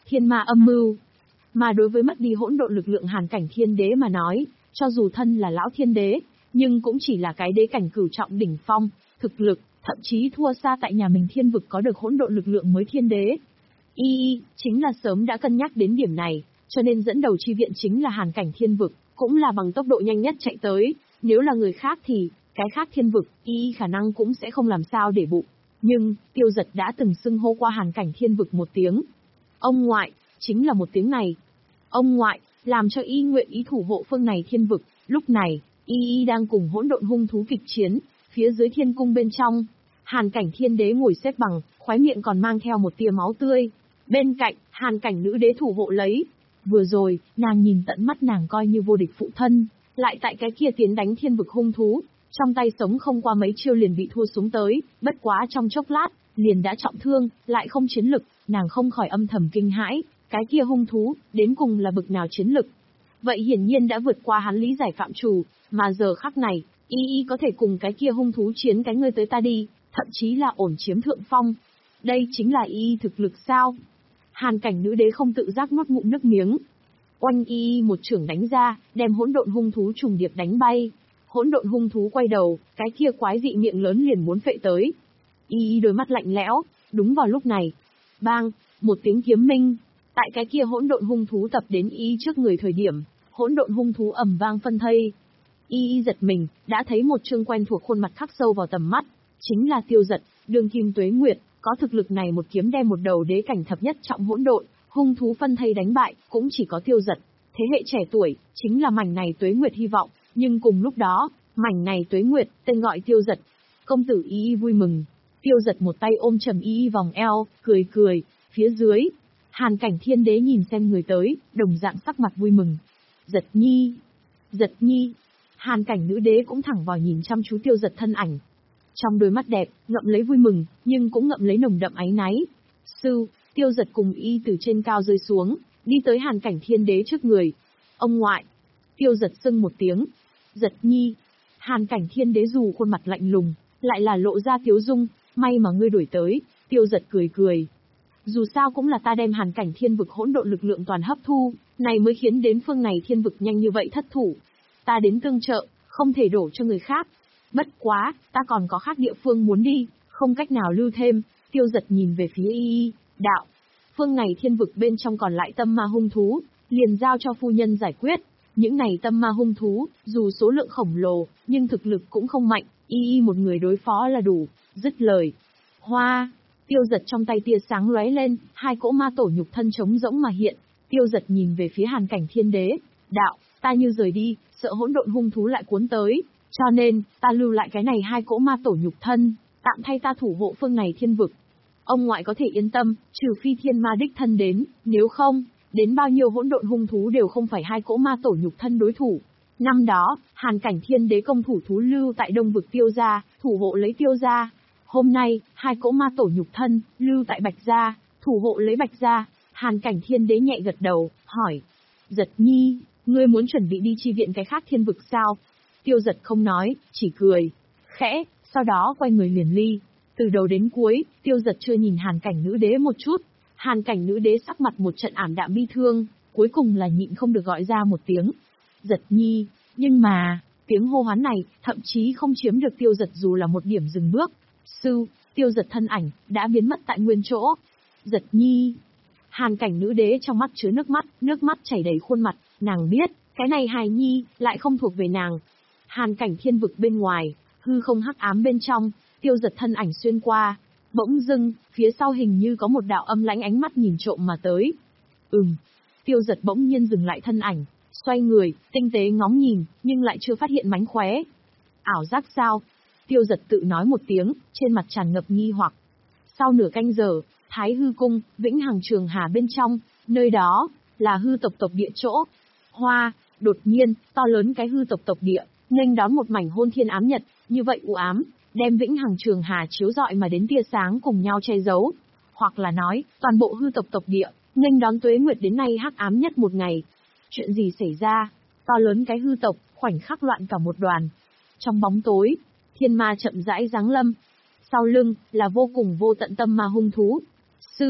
thiên ma âm mưu. Mà đối với mất đi hỗn độn lực lượng Hàn Cảnh Thiên Đế mà nói, cho dù thân là lão thiên đế, nhưng cũng chỉ là cái đế cảnh cửu trọng đỉnh phong, thực lực, thậm chí thua xa tại nhà mình thiên vực có được hỗn độn lực lượng mới thiên đế. Y Y, chính là sớm đã cân nhắc đến điểm này, cho nên dẫn đầu chi viện chính là Hàn Cảnh Thiên vực, cũng là bằng tốc độ nhanh nhất chạy tới, nếu là người khác thì, cái khác thiên vực, Y Y khả năng cũng sẽ không làm sao để bụng. Nhưng, Tiêu Giật đã từng xưng hô qua Hàn Cảnh Thiên vực một tiếng. Ông ngoại, chính là một tiếng này. Ông ngoại, làm cho Y nguyện ý thủ hộ phương này thiên vực, lúc này, Y Y đang cùng hỗn độn hung thú kịch chiến, phía dưới thiên cung bên trong. Hàn Cảnh Thiên Đế ngồi xếp bằng, khóe miệng còn mang theo một tia máu tươi. Bên cạnh, Hàn Cảnh Nữ Đế thủ hộ lấy. Vừa rồi, nàng nhìn tận mắt nàng coi như vô địch phụ thân, lại tại cái kia tiến đánh thiên vực hung thú, trong tay sống không qua mấy chiêu liền bị thua xuống tới, bất quá trong chốc lát, liền đã trọng thương, lại không chiến lực, nàng không khỏi âm thầm kinh hãi, cái kia hung thú, đến cùng là bực nào chiến lực. Vậy hiển nhiên đã vượt qua hắn lý giải phạm trù, mà giờ khắc này, Y Y có thể cùng cái kia hung thú chiến cái ngươi tới ta đi, thậm chí là ổn chiếm thượng phong. Đây chính là Y Y thực lực sao? Hàn Cảnh Nữ Đế không tự giác nuốt ngụm nước miếng. Oanh Y Y một chưởng đánh ra, đem hỗn độn hung thú trùng điệp đánh bay. Hỗn độn hung thú quay đầu, cái kia quái dị miệng lớn liền muốn phệ tới. Y Y đôi mắt lạnh lẽo, đúng vào lúc này. Bang, một tiếng kiếm minh. Tại cái kia hỗn độn hung thú tập đến Y Y trước người thời điểm, hỗn độn hung thú ầm vang phân thây. Y Y giật mình, đã thấy một trương quen thuộc khuôn mặt khắc sâu vào tầm mắt, chính là Tiêu Giật, đương kim tuế nguyệt, có thực lực này một kiếm đem một đầu đế cảnh thập nhất trọng hỗn độn hung thú phân thây đánh bại, cũng chỉ có Tiêu Giật. Thế hệ trẻ tuổi, chính là mảnh này tuế nguyệt hy vọng, nhưng cùng lúc đó, mảnh này tuế nguyệt, tên gọi Tiêu Giật. Công tử Y Y vui mừng. Tiêu Giật một tay ôm chầm Y Y vòng eo, cười cười, phía dưới. Hàn Cảnh Thiên Đế nhìn xem người tới, đồng dạng sắc mặt vui mừng. Giật nhi, Giật nhi. Hàn Cảnh Nữ Đế cũng thẳng vào nhìn chăm chú Tiêu Giật thân ảnh. Trong đôi mắt đẹp, ngậm lấy vui mừng, nhưng cũng ngậm lấy nồng đậm áy náy. Sư, Tiêu Giật cùng Y từ trên cao rơi xuống, đi tới Hàn Cảnh Thiên Đế trước người. Ông ngoại. Tiêu Giật xưng một tiếng. Giật nhi. Hàn Cảnh Thiên Đế dù khuôn mặt lạnh lùng, lại là lộ ra tiếu dung, may mà ngươi đuổi tới. Tiêu Giật cười cười. Dù sao cũng là ta đem Hàn Cảnh Thiên vực hỗn độn lực lượng toàn hấp thu, này mới khiến đến phương này thiên vực nhanh như vậy thất thủ. Ta đến tương trợ, không thể đổ cho người khác. Bất quá, ta còn có khác địa phương muốn đi, không cách nào lưu thêm. Tiêu Giật nhìn về phía Y Y, đạo. Phương này thiên vực bên trong còn lại tâm ma hung thú, liền giao cho phu nhân giải quyết. Những này tâm ma hung thú, dù số lượng khổng lồ, nhưng thực lực cũng không mạnh, Y Y một người đối phó là đủ. Dứt lời. Hoa. Tiêu Giật trong tay tia sáng lóe lên, hai cỗ ma tổ nhục thân trống rỗng mà hiện. Tiêu Giật nhìn về phía Hàn Cảnh Thiên Đế, đạo, ta như rời đi, sợ hỗn độn hung thú lại cuốn tới, cho nên, ta lưu lại cái này hai cỗ ma tổ nhục thân, tạm thay ta thủ hộ phương này thiên vực. Ông ngoại có thể yên tâm, trừ phi thiên ma đích thân đến, nếu không, đến bao nhiêu hỗn độn hung thú đều không phải hai cỗ ma tổ nhục thân đối thủ. Năm đó, Hàn Cảnh Thiên Đế công thủ thú lưu tại đông vực Tiêu gia, thủ hộ lấy Tiêu gia. Hôm nay, hai cỗ ma tổ nhục thân, lưu tại Bạch gia, thủ hộ lấy Bạch gia. Hàn Cảnh Thiên Đế nhẹ gật đầu, hỏi. Giật nhi, ngươi muốn chuẩn bị đi chi viện cái khác thiên vực sao? Tiêu Giật không nói, chỉ cười. Khẽ, sau đó quay người liền ly. Từ đầu đến cuối, Tiêu Giật chưa nhìn Hàn Cảnh Nữ Đế một chút. Hàn Cảnh Nữ Đế sắc mặt một trận ảm đạm bi thương, cuối cùng là nhịn không được gọi ra một tiếng. Giật nhi, nhưng mà, tiếng hô hoán này, thậm chí không chiếm được Tiêu Giật dù là một điểm dừng bước. Sư, Tiêu Giật thân ảnh, đã biến mất tại nguyên chỗ. Giật nhi. Hàn Cảnh Nữ Đế trong mắt chứa nước mắt, nước mắt chảy đầy khuôn mặt, nàng biết, cái này hài nhi, lại không thuộc về nàng. Hàn Cảnh Thiên vực bên ngoài, hư không hắc ám bên trong, Tiêu Giật thân ảnh xuyên qua. Bỗng dưng, phía sau hình như có một đạo âm lãnh ánh mắt nhìn trộm mà tới. Ừm. Tiêu Giật bỗng nhiên dừng lại thân ảnh, xoay người, tinh tế ngóng nhìn, nhưng lại chưa phát hiện mánh khóe. Ảo giác sao? Tiêu Giật tự nói một tiếng, trên mặt tràn ngập nghi hoặc. Sau nửa canh giờ, Thái Hư Cung, Vĩnh Hằng Trường Hà bên trong, nơi đó, là hư tộc tộc địa chỗ. Hoa, đột nhiên, to lớn cái hư tộc tộc địa, nghênh đón một mảnh hôn thiên ám nhật, như vậy u ám, đem Vĩnh Hằng Trường Hà chiếu rọi mà đến tia sáng cùng nhau che giấu. Hoặc là nói, toàn bộ hư tộc tộc địa, nghênh đón tuế nguyệt đến nay hắc ám nhất một ngày. Chuyện gì xảy ra? To lớn cái hư tộc, khoảnh khắc loạn cả một đoàn. Trong bóng tối, thiên ma chậm rãi giáng lâm. Sau lưng, là vô cùng vô tận tâm ma hung thú. Sư,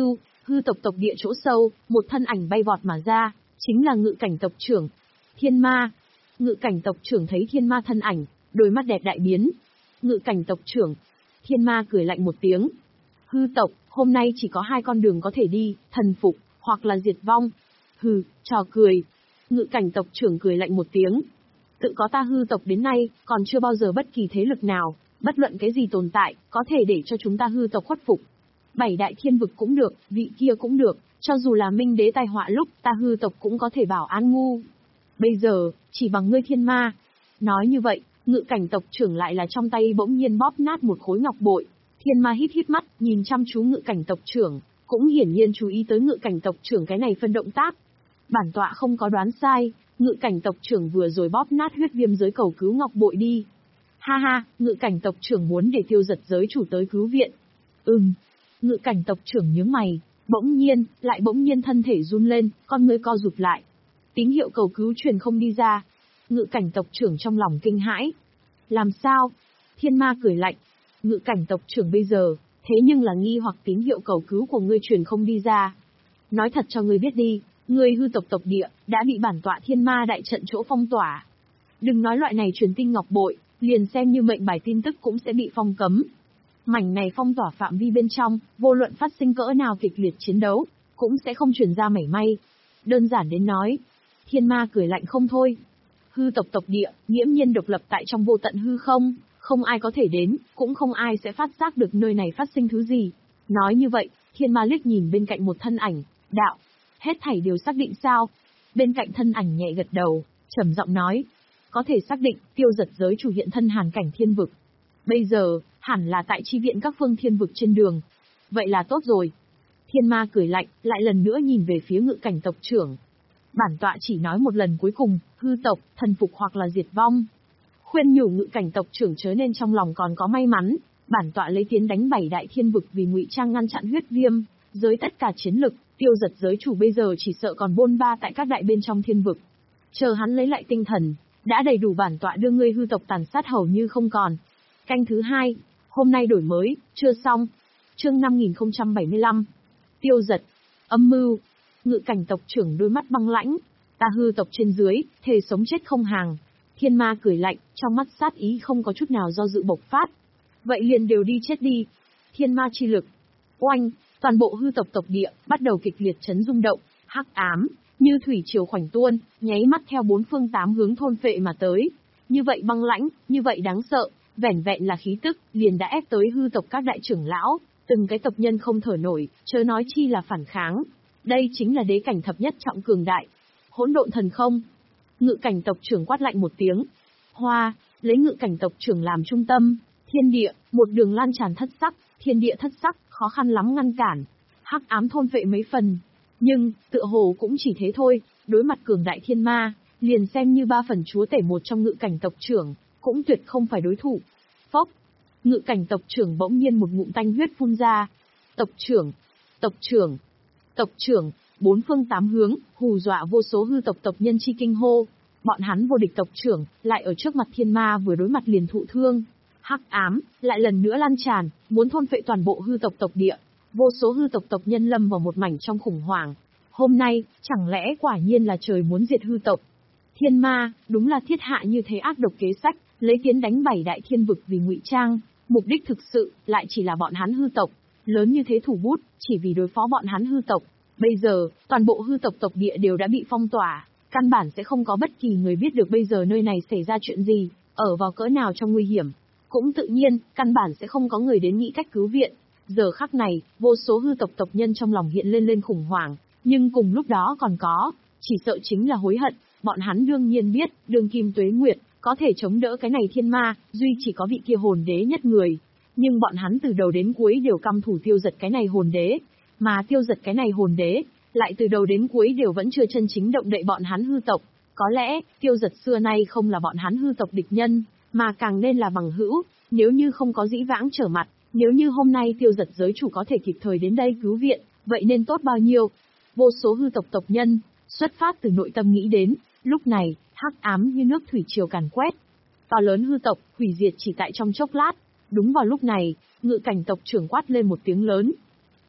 Hư tộc tộc địa chỗ sâu, một thân ảnh bay vọt mà ra, chính là ngự cảnh tộc trưởng. Thiên ma. Ngự cảnh tộc trưởng thấy thiên ma thân ảnh, đôi mắt đẹp đại biến. Ngự cảnh tộc trưởng. Thiên ma cười lạnh một tiếng. Hư tộc, hôm nay chỉ có hai con đường có thể đi, thần phục, hoặc là diệt vong. Hừ, trò cười. Ngự cảnh tộc trưởng cười lạnh một tiếng. Tự có ta hư tộc đến nay, còn chưa bao giờ bất kỳ thế lực nào, bất luận cái gì tồn tại, có thể để cho chúng ta hư tộc khuất phục. Bảy đại thiên vực cũng được, vị kia cũng được, cho dù là minh đế tai họa lúc, ta hư tộc cũng có thể bảo an ngu. Bây giờ, chỉ bằng ngươi thiên ma. Nói như vậy, ngự cảnh tộc trưởng lại là trong tay bỗng nhiên bóp nát một khối ngọc bội. Thiên ma híp híp mắt, nhìn chăm chú ngự cảnh tộc trưởng, cũng hiển nhiên chú ý tới ngự cảnh tộc trưởng cái này phân động tác. Bản tọa không có đoán sai, ngự cảnh tộc trưởng vừa rồi bóp nát huyết viêm giới cầu cứu ngọc bội đi. Ha ha, ngự cảnh tộc trưởng muốn để tiêu giật giới chủ tới cứu viện. Ừm. Ngự cảnh tộc trưởng nhướng mày, bỗng nhiên, lại bỗng nhiên thân thể run lên, con ngươi co rụt lại. Tín hiệu cầu cứu truyền không đi ra. Ngự cảnh tộc trưởng trong lòng kinh hãi. Làm sao? Thiên ma cười lạnh. Ngự cảnh tộc trưởng bây giờ, thế nhưng là nghi hoặc tín hiệu cầu cứu của ngươi truyền không đi ra. Nói thật cho ngươi biết đi, ngươi hư tộc tộc địa, đã bị bản tọa thiên ma đại trận chỗ phong tỏa. Đừng nói loại này truyền tin ngọc bội, liền xem như mệnh bài tin tức cũng sẽ bị phong cấm. Mảnh này phong tỏa phạm vi bên trong, vô luận phát sinh cỡ nào kịch liệt chiến đấu, cũng sẽ không truyền ra mảy may. Đơn giản đến nói, thiên ma cười lạnh không thôi. Hư tộc tộc địa, nghiễm nhiên độc lập tại trong vô tận hư không, không ai có thể đến, cũng không ai sẽ phát giác được nơi này phát sinh thứ gì. Nói như vậy, thiên ma liếc nhìn bên cạnh một thân ảnh, đạo. Hết thảy đều xác định sao? Bên cạnh thân ảnh nhẹ gật đầu, trầm giọng nói. Có thể xác định, tiêu giật giới chủ hiện thân hàn cảnh thiên vực. Bây giờ, hẳn là tại chi viện các phương thiên vực trên đường. Vậy là tốt rồi. Thiên ma cười lạnh, lại lần nữa nhìn về phía ngự cảnh tộc trưởng. Bản tọa chỉ nói một lần cuối cùng, hư tộc, thần phục hoặc là diệt vong. Khuyên nhủ ngự cảnh tộc trưởng chớ nên trong lòng còn có may mắn, bản tọa lấy tiến đánh bảy đại thiên vực vì ngụy trang ngăn chặn huyết viêm, dưới tất cả chiến lực, tiêu giật giới chủ bây giờ chỉ sợ còn bôn ba tại các đại bên trong thiên vực. Chờ hắn lấy lại tinh thần, đã đầy đủ bản tọa đưa ngươi hư tộc tàn sát hầu như không còn. Canh thứ hai, hôm nay đổi mới, chưa xong. Chương năm nghìn không trăm bảy mươi lăm. Tiêu giật, âm mưu. Ngự cảnh tộc trưởng đôi mắt băng lãnh, ta hư tộc trên dưới, thề sống chết không hàng. Thiên ma cười lạnh, trong mắt sát ý không có chút nào do dự bộc phát. Vậy liền đều đi chết đi. Thiên ma chi lực. Oanh, toàn bộ hư tộc tộc địa, bắt đầu kịch liệt chấn rung động, hắc ám, như thủy triều khoảnh tuôn, nháy mắt theo bốn phương tám hướng thôn phệ mà tới. Như vậy băng lãnh, như vậy đáng sợ, vẻn vẹn là khí tức, liền đã ép tới hư tộc các đại trưởng lão, từng cái tộc nhân không thở nổi, chớ nói chi là phản kháng. Đây chính là đế cảnh thập nhất trọng cường đại. Hỗn độn thần không. Ngự cảnh tộc trưởng quát lạnh một tiếng. Hoa, lấy ngự cảnh tộc trưởng làm trung tâm, thiên địa, một đường lan tràn thất sắc, thiên địa thất sắc, khó khăn lắm ngăn cản. Hắc ám thôn vệ mấy phần. Nhưng, tựa hồ cũng chỉ thế thôi, đối mặt cường đại thiên ma, liền xem như ba phần chúa tể một trong ngự cảnh tộc trưởng, cũng tuyệt không phải đối thủ. Phốc, ngự cảnh tộc trưởng bỗng nhiên một ngụm tanh huyết phun ra. Tộc trưởng, tộc trưởng, tộc trưởng, bốn phương tám hướng, hù dọa vô số hư tộc tộc nhân chi kinh hô. Bọn hắn vô địch tộc trưởng, lại ở trước mặt thiên ma vừa đối mặt liền thụ thương. Hắc ám, lại lần nữa lan tràn, muốn thôn phệ toàn bộ hư tộc tộc địa. Vô số hư tộc tộc nhân lâm vào một mảnh trong khủng hoảng. Hôm nay, chẳng lẽ quả nhiên là trời muốn diệt hư tộc? Thiên ma, đúng là thiết hạ như thế ác độc kế sách, lấy tiến đánh bảy đại thiên vực vì ngụy trang, mục đích thực sự lại chỉ là bọn hắn hư tộc, lớn như thế thủ bút, chỉ vì đối phó bọn hắn hư tộc. Bây giờ, toàn bộ hư tộc tộc địa đều đã bị phong tỏa, căn bản sẽ không có bất kỳ người biết được bây giờ nơi này xảy ra chuyện gì, ở vào cỡ nào trong nguy hiểm. Cũng tự nhiên, căn bản sẽ không có người đến nghĩ cách cứu viện. Giờ khắc này, vô số hư tộc tộc nhân trong lòng hiện lên lên khủng hoảng, nhưng cùng lúc đó còn có, chỉ sợ chính là hối hận. Bọn hắn đương nhiên biết, đường kim tuế nguyệt, có thể chống đỡ cái này thiên ma, duy chỉ có vị kia hồn đế nhất người. Nhưng bọn hắn từ đầu đến cuối đều căm thủ tiêu giật cái này hồn đế, mà tiêu giật cái này hồn đế, lại từ đầu đến cuối đều vẫn chưa chân chính động đậy bọn hắn hư tộc. Có lẽ, tiêu giật xưa nay không là bọn hắn hư tộc địch nhân, mà càng nên là bằng hữu, nếu như không có dĩ vãng trở mặt, nếu như hôm nay tiêu giật giới chủ có thể kịp thời đến đây cứu viện, vậy nên tốt bao nhiêu. Vô số hư tộc tộc nhân, xuất phát từ nội tâm nghĩ đến, lúc này, hắc ám như nước thủy triều càn quét. To lớn hư tộc, hủy diệt chỉ tại trong chốc lát. Đúng vào lúc này, ngự cảnh tộc trưởng quát lên một tiếng lớn.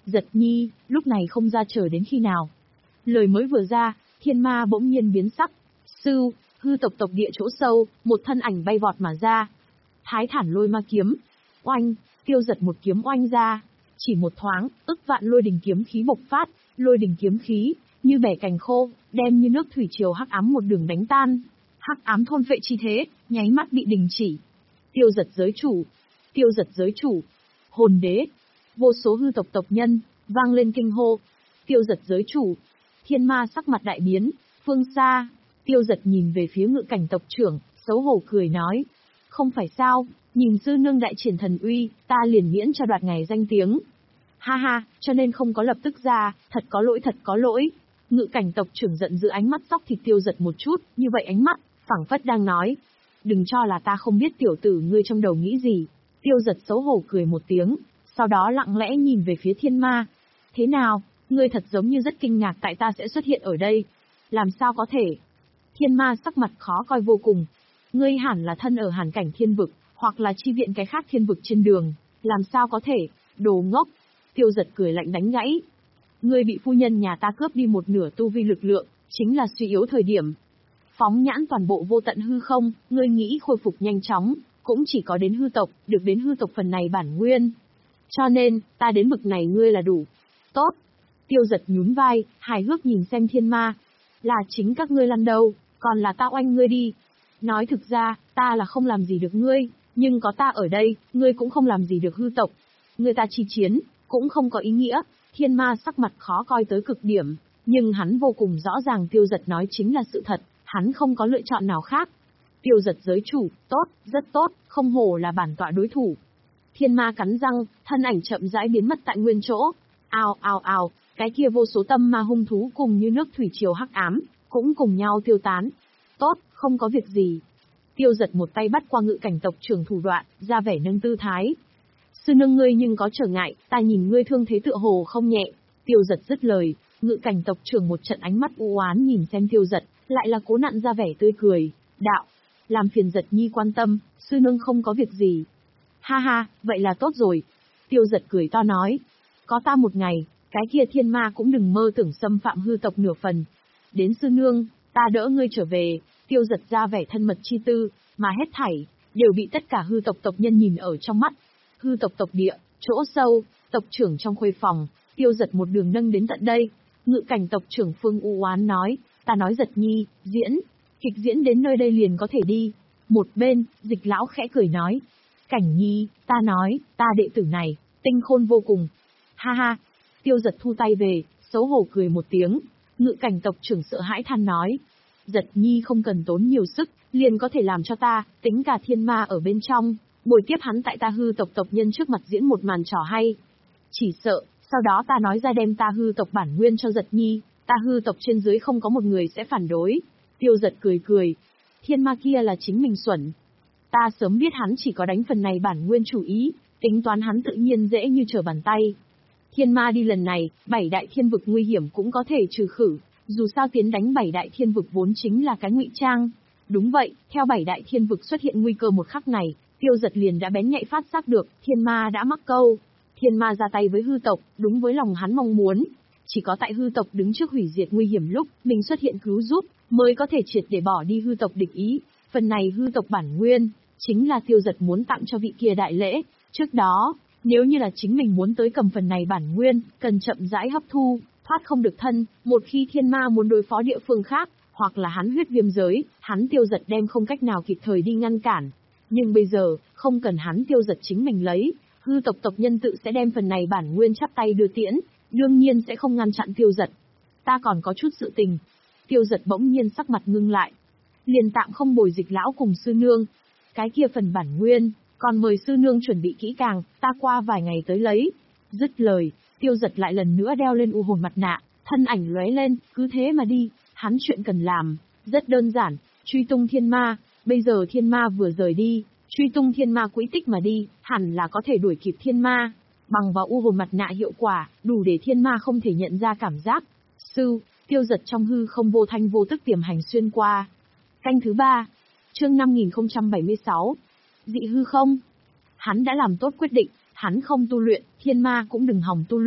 Giật nhi, lúc này không ra chờ đến khi nào? Lời mới vừa ra, thiên ma bỗng nhiên biến sắc. Sư, hư tộc tộc địa chỗ sâu, một thân ảnh bay vọt mà ra. Thái thản lôi ma kiếm. Oanh, Tiêu Giật một kiếm oanh ra. Chỉ một thoáng, ức vạn lôi đình kiếm khí bộc phát, lôi đình kiếm khí, như bẻ cành khô, đem như nước thủy triều hắc ám một đường đánh tan. Hắc ám thôn phệ chi thế, nháy mắt bị đình chỉ. Tiêu Giật giới chủ, Tiêu Giật giới chủ, hồn đế. Vô số hư tộc tộc nhân, vang lên kinh hô. Tiêu Giật giới chủ. Thiên ma sắc mặt đại biến, phương xa. Tiêu Giật nhìn về phía Ngự Cảnh tộc trưởng, xấu hổ cười nói. Không phải sao, nhìn sư nương đại triển thần uy, ta liền miễn cho đoạt ngày danh tiếng. Ha ha, cho nên không có lập tức ra, thật có lỗi thật có lỗi. Ngự Cảnh tộc trưởng giận dữ ánh mắt sóc thịt Tiêu Giật một chút, như vậy ánh mắt, phảng phất đang nói. Đừng cho là ta không biết tiểu tử ngươi trong đầu nghĩ gì. Tiêu Giật xấu hổ cười một tiếng, sau đó lặng lẽ nhìn về phía thiên ma. Thế nào, ngươi thật giống như rất kinh ngạc tại ta sẽ xuất hiện ở đây. Làm sao có thể? Thiên ma sắc mặt khó coi vô cùng. Ngươi hẳn là thân ở hàn cảnh thiên vực, hoặc là chi viện cái khác thiên vực trên đường. Làm sao có thể? Đồ ngốc. Tiêu Giật cười lạnh đánh gãy. Ngươi bị phu nhân nhà ta cướp đi một nửa tu vi lực lượng, chính là suy yếu thời điểm. Phóng nhãn toàn bộ vô tận hư không, ngươi nghĩ khôi phục nhanh chóng, cũng chỉ có đến hư tộc, được đến hư tộc phần này bản nguyên. Cho nên, ta đến bực này ngươi là đủ. Tốt. Tiêu Giật nhún vai, hài hước nhìn xem thiên ma. Là chính các ngươi lăn đâu, còn là ta oanh ngươi đi. Nói thực ra, ta là không làm gì được ngươi, nhưng có ta ở đây, ngươi cũng không làm gì được hư tộc. Ngươi ta chi chiến, cũng không có ý nghĩa. Thiên ma sắc mặt khó coi tới cực điểm, nhưng hắn vô cùng rõ ràng Tiêu Giật nói chính là sự thật, hắn không có lựa chọn nào khác. Tiêu Giật giới chủ, tốt, rất tốt, không hổ là bản tọa đối thủ. Thiên ma cắn răng, thân ảnh chậm rãi biến mất tại nguyên chỗ. Ào ào ào, cái kia vô số tâm ma hung thú cùng như nước thủy triều hắc ám, cũng cùng nhau tiêu tán. Tốt, không có việc gì. Tiêu Giật một tay bắt qua Ngự Cảnh tộc trưởng thủ đoạn, ra vẻ nâng tư thái. Sư nương ngươi nhưng có trở ngại, ta nhìn ngươi thương thế tựa hồ không nhẹ. Tiêu Giật dứt lời, Ngự Cảnh tộc trưởng một trận ánh mắt u oán nhìn xem Tiêu Giật, lại là cố nặn ra vẻ tươi cười. Đạo, làm phiền Giật nhi quan tâm, sư nương không có việc gì. Ha ha, vậy là tốt rồi. Tiêu Giật cười to nói. Có ta một ngày, cái kia thiên ma cũng đừng mơ tưởng xâm phạm hư tộc nửa phần. Đến sư nương, ta đỡ ngươi trở về. Tiêu Giật ra vẻ thân mật chi tư, mà hết thảy, đều bị tất cả hư tộc tộc nhân nhìn ở trong mắt. Hư tộc tộc địa, chỗ sâu, tộc trưởng trong khuê phòng, Tiêu Giật một đường nâng đến tận đây. Ngự Cảnh tộc trưởng Phương U Oán nói, ta nói Giật nhi, diễn, kịch diễn đến nơi đây liền có thể đi. Một bên, Dịch lão khẽ cười nói, Cảnh nhi, ta nói, ta đệ tử này, tinh khôn vô cùng. Ha ha, Tiêu Giật thu tay về, xấu hổ cười một tiếng. Ngự Cảnh tộc trưởng sợ hãi than nói, Giật nhi không cần tốn nhiều sức, liền có thể làm cho ta, tính cả thiên ma ở bên trong, bồi tiếp hắn tại ta hư tộc tộc nhân trước mặt diễn một màn trò hay. Chỉ sợ, sau đó ta nói ra đem ta hư tộc bản nguyên cho Giật nhi, ta hư tộc trên dưới không có một người sẽ phản đối. Tiêu Giật cười cười, thiên ma kia là chính mình xuẩn. Ta sớm biết hắn chỉ có đánh phần này bản nguyên chủ ý, tính toán hắn tự nhiên dễ như trở bàn tay. Thiên ma đi lần này, bảy đại thiên vực nguy hiểm cũng có thể trừ khử, dù sao tiến đánh bảy đại thiên vực vốn chính là cái ngụy trang. Đúng vậy, theo bảy đại thiên vực xuất hiện nguy cơ một khắc này, Tiêu Giật liền đã bén nhạy phát giác được, thiên ma đã mắc câu. Thiên ma ra tay với hư tộc, đúng với lòng hắn mong muốn. Chỉ có tại hư tộc đứng trước hủy diệt nguy hiểm lúc, mình xuất hiện cứu giúp, mới có thể triệt để bỏ đi hư tộc địch ý. Phần này hư tộc bản nguyên, chính là Tiêu Giật muốn tặng cho vị kia đại lễ. Trước đó, nếu như là chính mình muốn tới cầm phần này bản nguyên, cần chậm rãi hấp thu, thoát không được thân, một khi thiên ma muốn đối phó địa phương khác, hoặc là hắn huyết viêm giới, hắn Tiêu Giật đem không cách nào kịp thời đi ngăn cản. Nhưng bây giờ, không cần hắn Tiêu Giật chính mình lấy, hư tộc tộc nhân tự sẽ đem phần này bản nguyên chắp tay đưa tiễn, đương nhiên sẽ không ngăn chặn Tiêu Giật. Ta còn có chút sự tình. Tiêu Giật bỗng nhiên sắc mặt ngưng lại. Liền tạm không bồi Dịch lão cùng sư nương. Cái kia phần bản nguyên, còn mời sư nương chuẩn bị kỹ càng, ta qua vài ngày tới lấy. Dứt lời, Tiêu Giật lại lần nữa đeo lên u hồn mặt nạ, thân ảnh lóe lên, cứ thế mà đi. Hắn chuyện cần làm, rất đơn giản, truy tung thiên ma. Bây giờ thiên ma vừa rời đi, truy tung thiên ma quỹ tích mà đi, hẳn là có thể đuổi kịp thiên ma. Bằng vào u hồn mặt nạ hiệu quả, đủ để thiên ma không thể nhận ra cảm giác. Sư, Tiêu Giật trong hư không vô thanh vô tức tiềm hành xuyên qua. Canh thứ ba, chương năm nghìn không trăm bảy mươi sáu, dị hư không. Hắn đã làm tốt quyết định, hắn không tu luyện, thiên ma cũng đừng hòng tu luyện.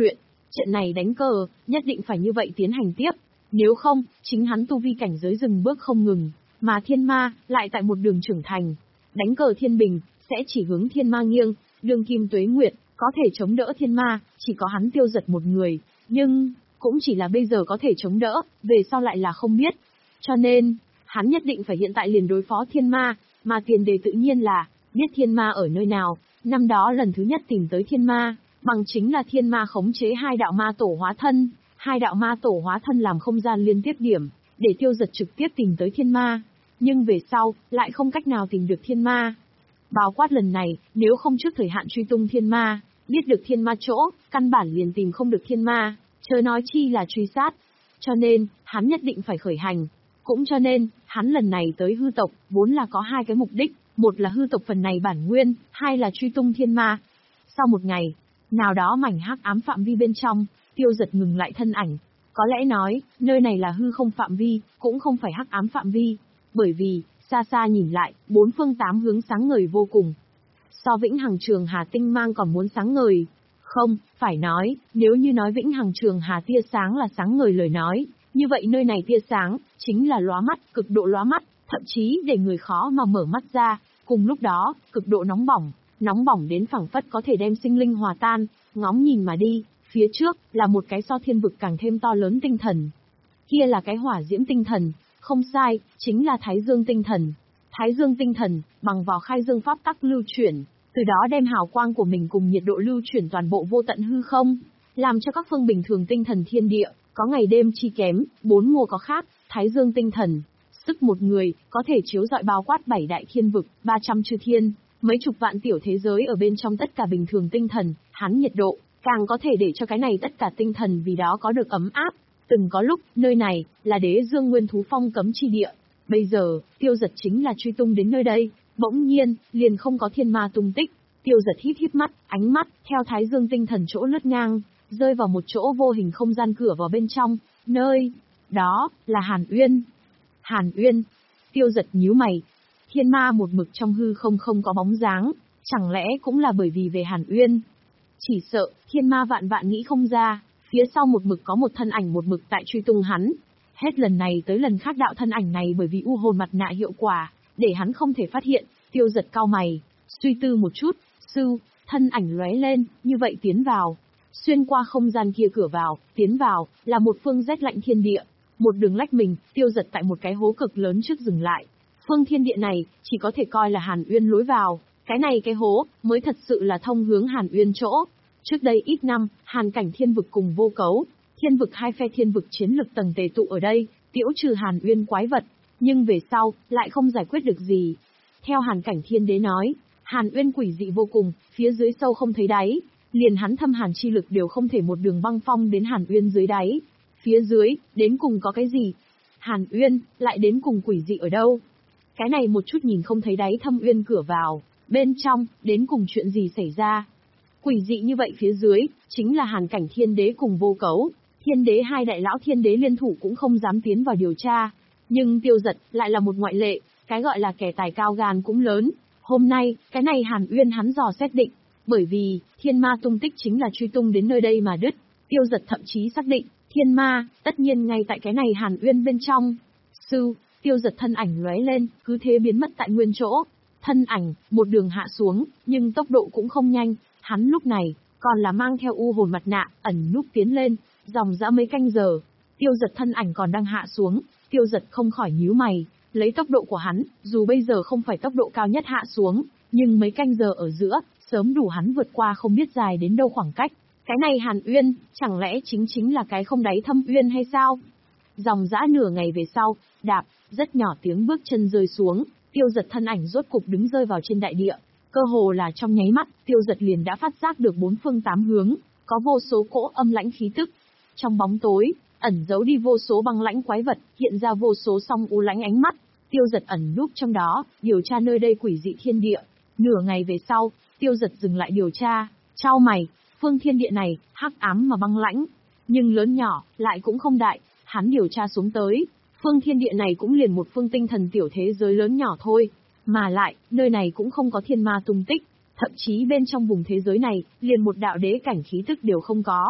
Trận này đánh cờ, nhất định phải như vậy tiến hành tiếp. Nếu không, chính hắn tu vi cảnh giới dừng bước không ngừng, mà thiên ma, lại tại một đường trưởng thành. Đánh cờ thiên bình, sẽ chỉ hướng thiên ma nghiêng, đương kim tuế nguyệt, có thể chống đỡ thiên ma, chỉ có hắn Tiêu Giật một người. Nhưng, cũng chỉ là bây giờ có thể chống đỡ, về sau lại là không biết. Cho nên, hắn nhất định phải hiện tại liền đối phó thiên ma, mà tiền đề tự nhiên là, biết thiên ma ở nơi nào. Năm đó lần thứ nhất tìm tới thiên ma, bằng chính là thiên ma khống chế hai đạo ma tổ hóa thân. Hai đạo ma tổ hóa thân làm không gian liên tiếp điểm, để Tiêu Giật trực tiếp tìm tới thiên ma. Nhưng về sau, lại không cách nào tìm được thiên ma. Bao quát lần này, nếu không trước thời hạn truy tung thiên ma, biết được thiên ma chỗ, căn bản liền tìm không được thiên ma, chớ nói chi là truy sát. Cho nên, hắn nhất định phải khởi hành. Cũng cho nên, hắn lần này tới hư tộc, vốn là có hai cái mục đích, một là hư tộc phần này bản nguyên, hai là truy tung thiên ma. Sau một ngày, nào đó mảnh hắc ám phạm vi bên trong, Tiêu Giật ngừng lại thân ảnh. Có lẽ nói, nơi này là hư không phạm vi, cũng không phải hắc ám phạm vi. Bởi vì, xa xa nhìn lại, bốn phương tám hướng sáng ngời vô cùng. So Vĩnh Hằng Trường Hà tinh mang còn muốn sáng ngời. Không, phải nói, nếu như nói Vĩnh Hằng Trường Hà tia sáng là sáng ngời lời nói, như vậy nơi này tia sáng, chính là lóa mắt, cực độ lóa mắt, thậm chí để người khó mà mở mắt ra. Cùng lúc đó, cực độ nóng bỏng, nóng bỏng đến phảng phất có thể đem sinh linh hòa tan, ngóng nhìn mà đi. Phía trước, là một cái so thiên vực càng thêm to lớn tinh thần. Kia là cái hỏa diễm tinh thần, không sai, chính là Thái Dương tinh thần. Thái Dương tinh thần, bằng vào khai dương pháp tắc lưu chuyển, từ đó đem hào quang của mình cùng nhiệt độ lưu chuyển toàn bộ vô tận hư không, làm cho các phương bình thường tinh thần thiên địa, có ngày đêm chi kém, bốn mùa có khác. Thái Dương tinh thần, sức một người, có thể chiếu rọi bao quát bảy đại thiên vực, ba trăm chư thiên, mấy chục vạn tiểu thế giới ở bên trong tất cả bình thường tinh thần, hắn nhiệt độ, càng có thể để cho cái này tất cả tinh thần vì đó có được ấm áp. Từng có lúc, nơi này, là Đế Dương Nguyên Thú phong cấm chi địa. Bây giờ, Tiêu Giật chính là truy tung đến nơi đây, bỗng nhiên, liền không có thiên ma tung tích. Tiêu Giật híp híp mắt, ánh mắt, theo Thái Dương tinh thần chỗ lướt ngang, rơi vào một chỗ vô hình không gian cửa vào bên trong, nơi, đó, là Hàn Uyên. Hàn Uyên. Tiêu Giật nhíu mày. Thiên ma một mực trong hư không không có bóng dáng, chẳng lẽ cũng là bởi vì về Hàn Uyên? Chỉ sợ, thiên ma vạn vạn nghĩ không ra, phía sau một mực có một thân ảnh một mực tại truy tung hắn. Hết lần này tới lần khác đạo thân ảnh này bởi vì u hồn mặt nạ hiệu quả, để hắn không thể phát hiện. Tiêu Giật cau mày, suy tư một chút, sư, thân ảnh lóe lên, như vậy tiến vào. Xuyên qua không gian kia cửa vào, tiến vào, là một phương rét lạnh thiên địa. Một đường lách mình, Tiêu Giật tại một cái hố cực lớn trước dừng lại. Phương thiên địa này, chỉ có thể coi là Hàn Uyên lối vào. Cái này cái hố, mới thật sự là thông hướng Hàn Uyên chỗ. Trước đây ít năm, Hàn Cảnh thiên vực cùng vô cấu, thiên vực hai phe thiên vực chiến lực tầng tề tụ ở đây, tiễu trừ Hàn Uyên quái vật. Nhưng về sau, lại không giải quyết được gì. Theo Hàn Cảnh thiên đế nói, Hàn Uyên quỷ dị vô cùng, phía dưới sâu không thấy đáy. Liền hắn thâm hàn chi lực đều không thể một đường băng phong đến Hàn Uyên dưới đáy. Phía dưới, đến cùng có cái gì? Hàn Uyên, lại đến cùng quỷ dị ở đâu? Cái này một chút nhìn không thấy đáy thâm uyên cửa vào, bên trong, đến cùng chuyện gì xảy ra? Quỷ dị như vậy phía dưới, chính là Hàn Cảnh thiên đế cùng vô cấu. Thiên đế hai đại lão thiên đế liên thủ cũng không dám tiến vào điều tra. Nhưng Tiêu Giật, lại là một ngoại lệ, cái gọi là kẻ tài cao gan cũng lớn. Hôm nay, cái này Hàn Uyên hắn dò xét định. Bởi vì, thiên ma tung tích chính là truy tung đến nơi đây mà đứt. Tiêu Giật thậm chí xác định, thiên ma, tất nhiên ngay tại cái này Hàn Uyên bên trong. Sư, Tiêu Giật thân ảnh lóe lên, cứ thế biến mất tại nguyên chỗ. Thân ảnh, một đường hạ xuống, nhưng tốc độ cũng không nhanh. Hắn lúc này, còn là mang theo u hồn mặt nạ, ẩn núp tiến lên, dòng dã mấy canh giờ. Tiêu Giật thân ảnh còn đang hạ xuống, Tiêu Giật không khỏi nhíu mày. Lấy tốc độ của hắn, dù bây giờ không phải tốc độ cao nhất hạ xuống, nhưng mấy canh giờ ở giữa, sớm đủ hắn vượt qua không biết dài đến đâu khoảng cách. Cái này Hàn Uyên, chẳng lẽ chính chính là cái không đáy thâm uyên hay sao? Dòng dã nửa ngày về sau, đạp, rất nhỏ tiếng bước chân rơi xuống, Tiêu Giật thân ảnh rốt cục đứng rơi vào trên đại địa. Cơ hồ là trong nháy mắt, Tiêu Giật liền đã phát giác được bốn phương tám hướng, có vô số cỗ âm lãnh khí tức. Trong bóng tối, ẩn giấu đi vô số băng lãnh quái vật, hiện ra vô số song u lãnh ánh mắt. Tiêu Giật ẩn núp trong đó, điều tra nơi đây quỷ dị thiên địa. Nửa ngày về sau, Tiêu Giật dừng lại điều tra, chau mày, phương thiên địa này, hắc ám mà băng lãnh, nhưng lớn nhỏ, lại cũng không đại. Hắn điều tra xuống tới, phương thiên địa này cũng liền một phương tinh thần tiểu thế giới lớn nhỏ thôi. Mà lại, nơi này cũng không có thiên ma tung tích, thậm chí bên trong vùng thế giới này, liền một đạo đế cảnh khí tức đều không có.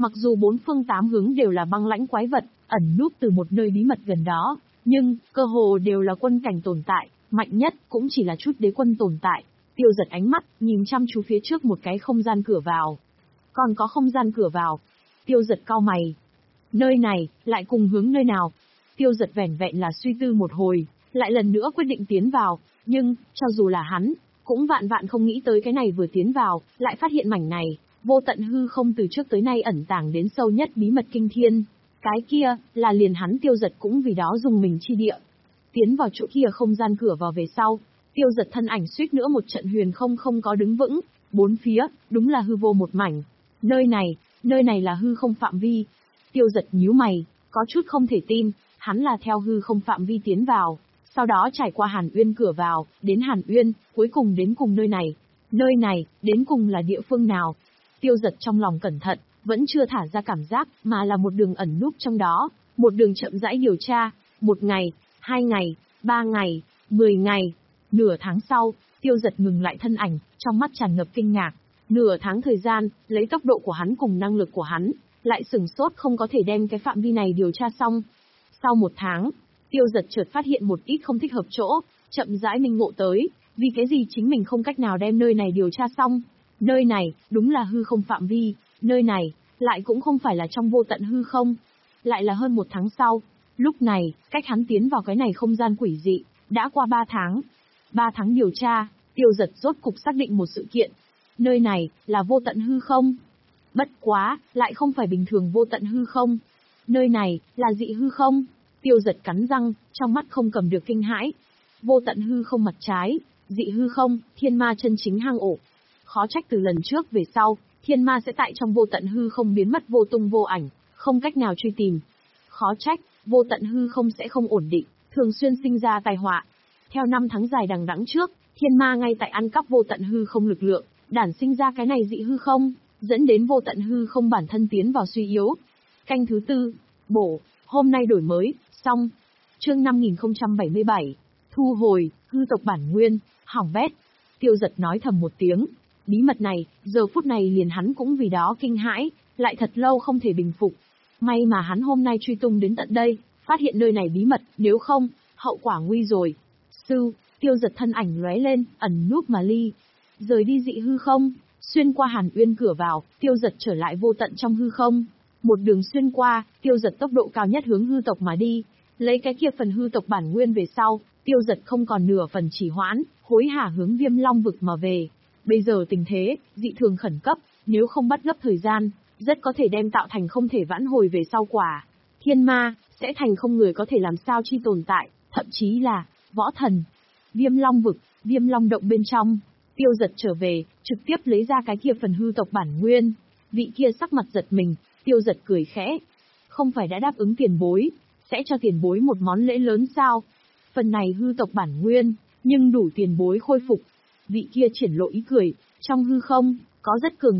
Mặc dù bốn phương tám hướng đều là băng lãnh quái vật, ẩn núp từ một nơi bí mật gần đó, nhưng, cơ hồ đều là quân cảnh tồn tại, mạnh nhất cũng chỉ là chút đế quân tồn tại. Tiêu Giật ánh mắt, nhìn chăm chú phía trước một cái không gian cửa vào. Còn có không gian cửa vào. Tiêu Giật cau mày. Nơi này, lại cùng hướng nơi nào? Tiêu Giật vẻn vẹn là suy tư một hồi, lại lần nữa quyết định tiến vào, nhưng, cho dù là hắn, cũng vạn vạn không nghĩ tới cái này vừa tiến vào, lại phát hiện mảnh này, vô tận hư không từ trước tới nay ẩn tàng đến sâu nhất bí mật kinh thiên. Cái kia, là liền hắn Tiêu Giật cũng vì đó dùng mình chi địa. Tiến vào chỗ kia không gian cửa vào về sau, Tiêu Giật thân ảnh suýt nữa một trận huyền không không có đứng vững, bốn phía, đúng là hư vô một mảnh. Nơi này, nơi này là hư không phạm vi. Tiêu Giật nhíu mày, có chút không thể tin, hắn là theo hư không phạm vi tiến vào, sau đó trải qua Hàn Uyên cửa vào, đến Hàn Uyên, cuối cùng đến cùng nơi này. Nơi này, đến cùng là địa phương nào? Tiêu Giật trong lòng cẩn thận, vẫn chưa thả ra cảm giác, mà là một đường ẩn núp trong đó, một đường chậm rãi điều tra, một ngày, hai ngày, ba ngày, mười ngày, nửa tháng sau, Tiêu Giật ngừng lại thân ảnh, trong mắt tràn ngập kinh ngạc. Nửa tháng thời gian, lấy tốc độ của hắn cùng năng lực của hắn, lại sửng sốt không có thể đem cái phạm vi này điều tra xong. Sau một tháng, Tiêu Giật chợt phát hiện một ít không thích hợp chỗ, chậm rãi minh ngộ tới, vì cái gì chính mình không cách nào đem nơi này điều tra xong. Nơi này, đúng là hư không phạm vi, nơi này, lại cũng không phải là trong vô tận hư không. Lại là hơn một tháng sau, lúc này, cách hắn tiến vào cái này không gian quỷ dị, đã qua ba tháng. Ba tháng điều tra, Tiêu Giật rốt cục xác định một sự kiện. Nơi này, là vô tận hư không. Bất quá, lại không phải bình thường vô tận hư không. Nơi này, là dị hư không. Tiêu Giật cắn răng, trong mắt không cầm được kinh hãi. Vô tận hư không mặt trái, dị hư không, thiên ma chân chính hang ổ. Khó trách từ lần trước về sau, thiên ma sẽ tại trong vô tận hư không biến mất vô tung vô ảnh, không cách nào truy tìm. Khó trách, vô tận hư không sẽ không ổn định, thường xuyên sinh ra tai họa. Theo năm tháng dài đằng đẵng trước, thiên ma ngay tại ăn cắp vô tận hư không lực lượng, đản sinh ra cái này dị hư không, dẫn đến vô tận hư không bản thân tiến vào suy yếu. Canh thứ tư, bổ, hôm nay đổi mới, xong. Chương năm nghìn không trăm bảy mươi bảy, thu hồi, hư tộc bản nguyên, hỏng bét. Tiêu Giật nói thầm một tiếng. Bí mật này, giờ phút này liền hắn cũng vì đó kinh hãi, lại thật lâu không thể bình phục. May mà hắn hôm nay truy tung đến tận đây, phát hiện nơi này bí mật, nếu không, hậu quả nguy rồi. Sư, Tiêu Giật thân ảnh lóe lên, ẩn núp mà ly. Rời đi dị hư không, xuyên qua Hàn Uyên cửa vào, Tiêu Giật trở lại vô tận trong hư không. Một đường xuyên qua, Tiêu Giật tốc độ cao nhất hướng hư tộc mà đi. Lấy cái kia phần hư tộc bản nguyên về sau, Tiêu Giật không còn nửa phần trì hoãn, hối hả hướng Viêm Long vực mà về. Bây giờ tình thế, dị thường khẩn cấp, nếu không bắt gấp thời gian, rất có thể đem tạo thành không thể vãn hồi về sau quả. Thiên ma, sẽ thành không người có thể làm sao chi tồn tại, thậm chí là, võ thần. Viêm Long vực, Viêm Long động bên trong, Tiêu Giật trở về, trực tiếp lấy ra cái kia phần hư tộc bản nguyên. Vị kia sắc mặt giật mình, Tiêu Giật cười khẽ. Không phải đã đáp ứng tiền bối, sẽ cho tiền bối một món lễ lớn sao? Phần này hư tộc bản nguyên, nhưng đủ tiền bối khôi phục. Vị kia triển lộ ý cười, trong hư không, có rất cường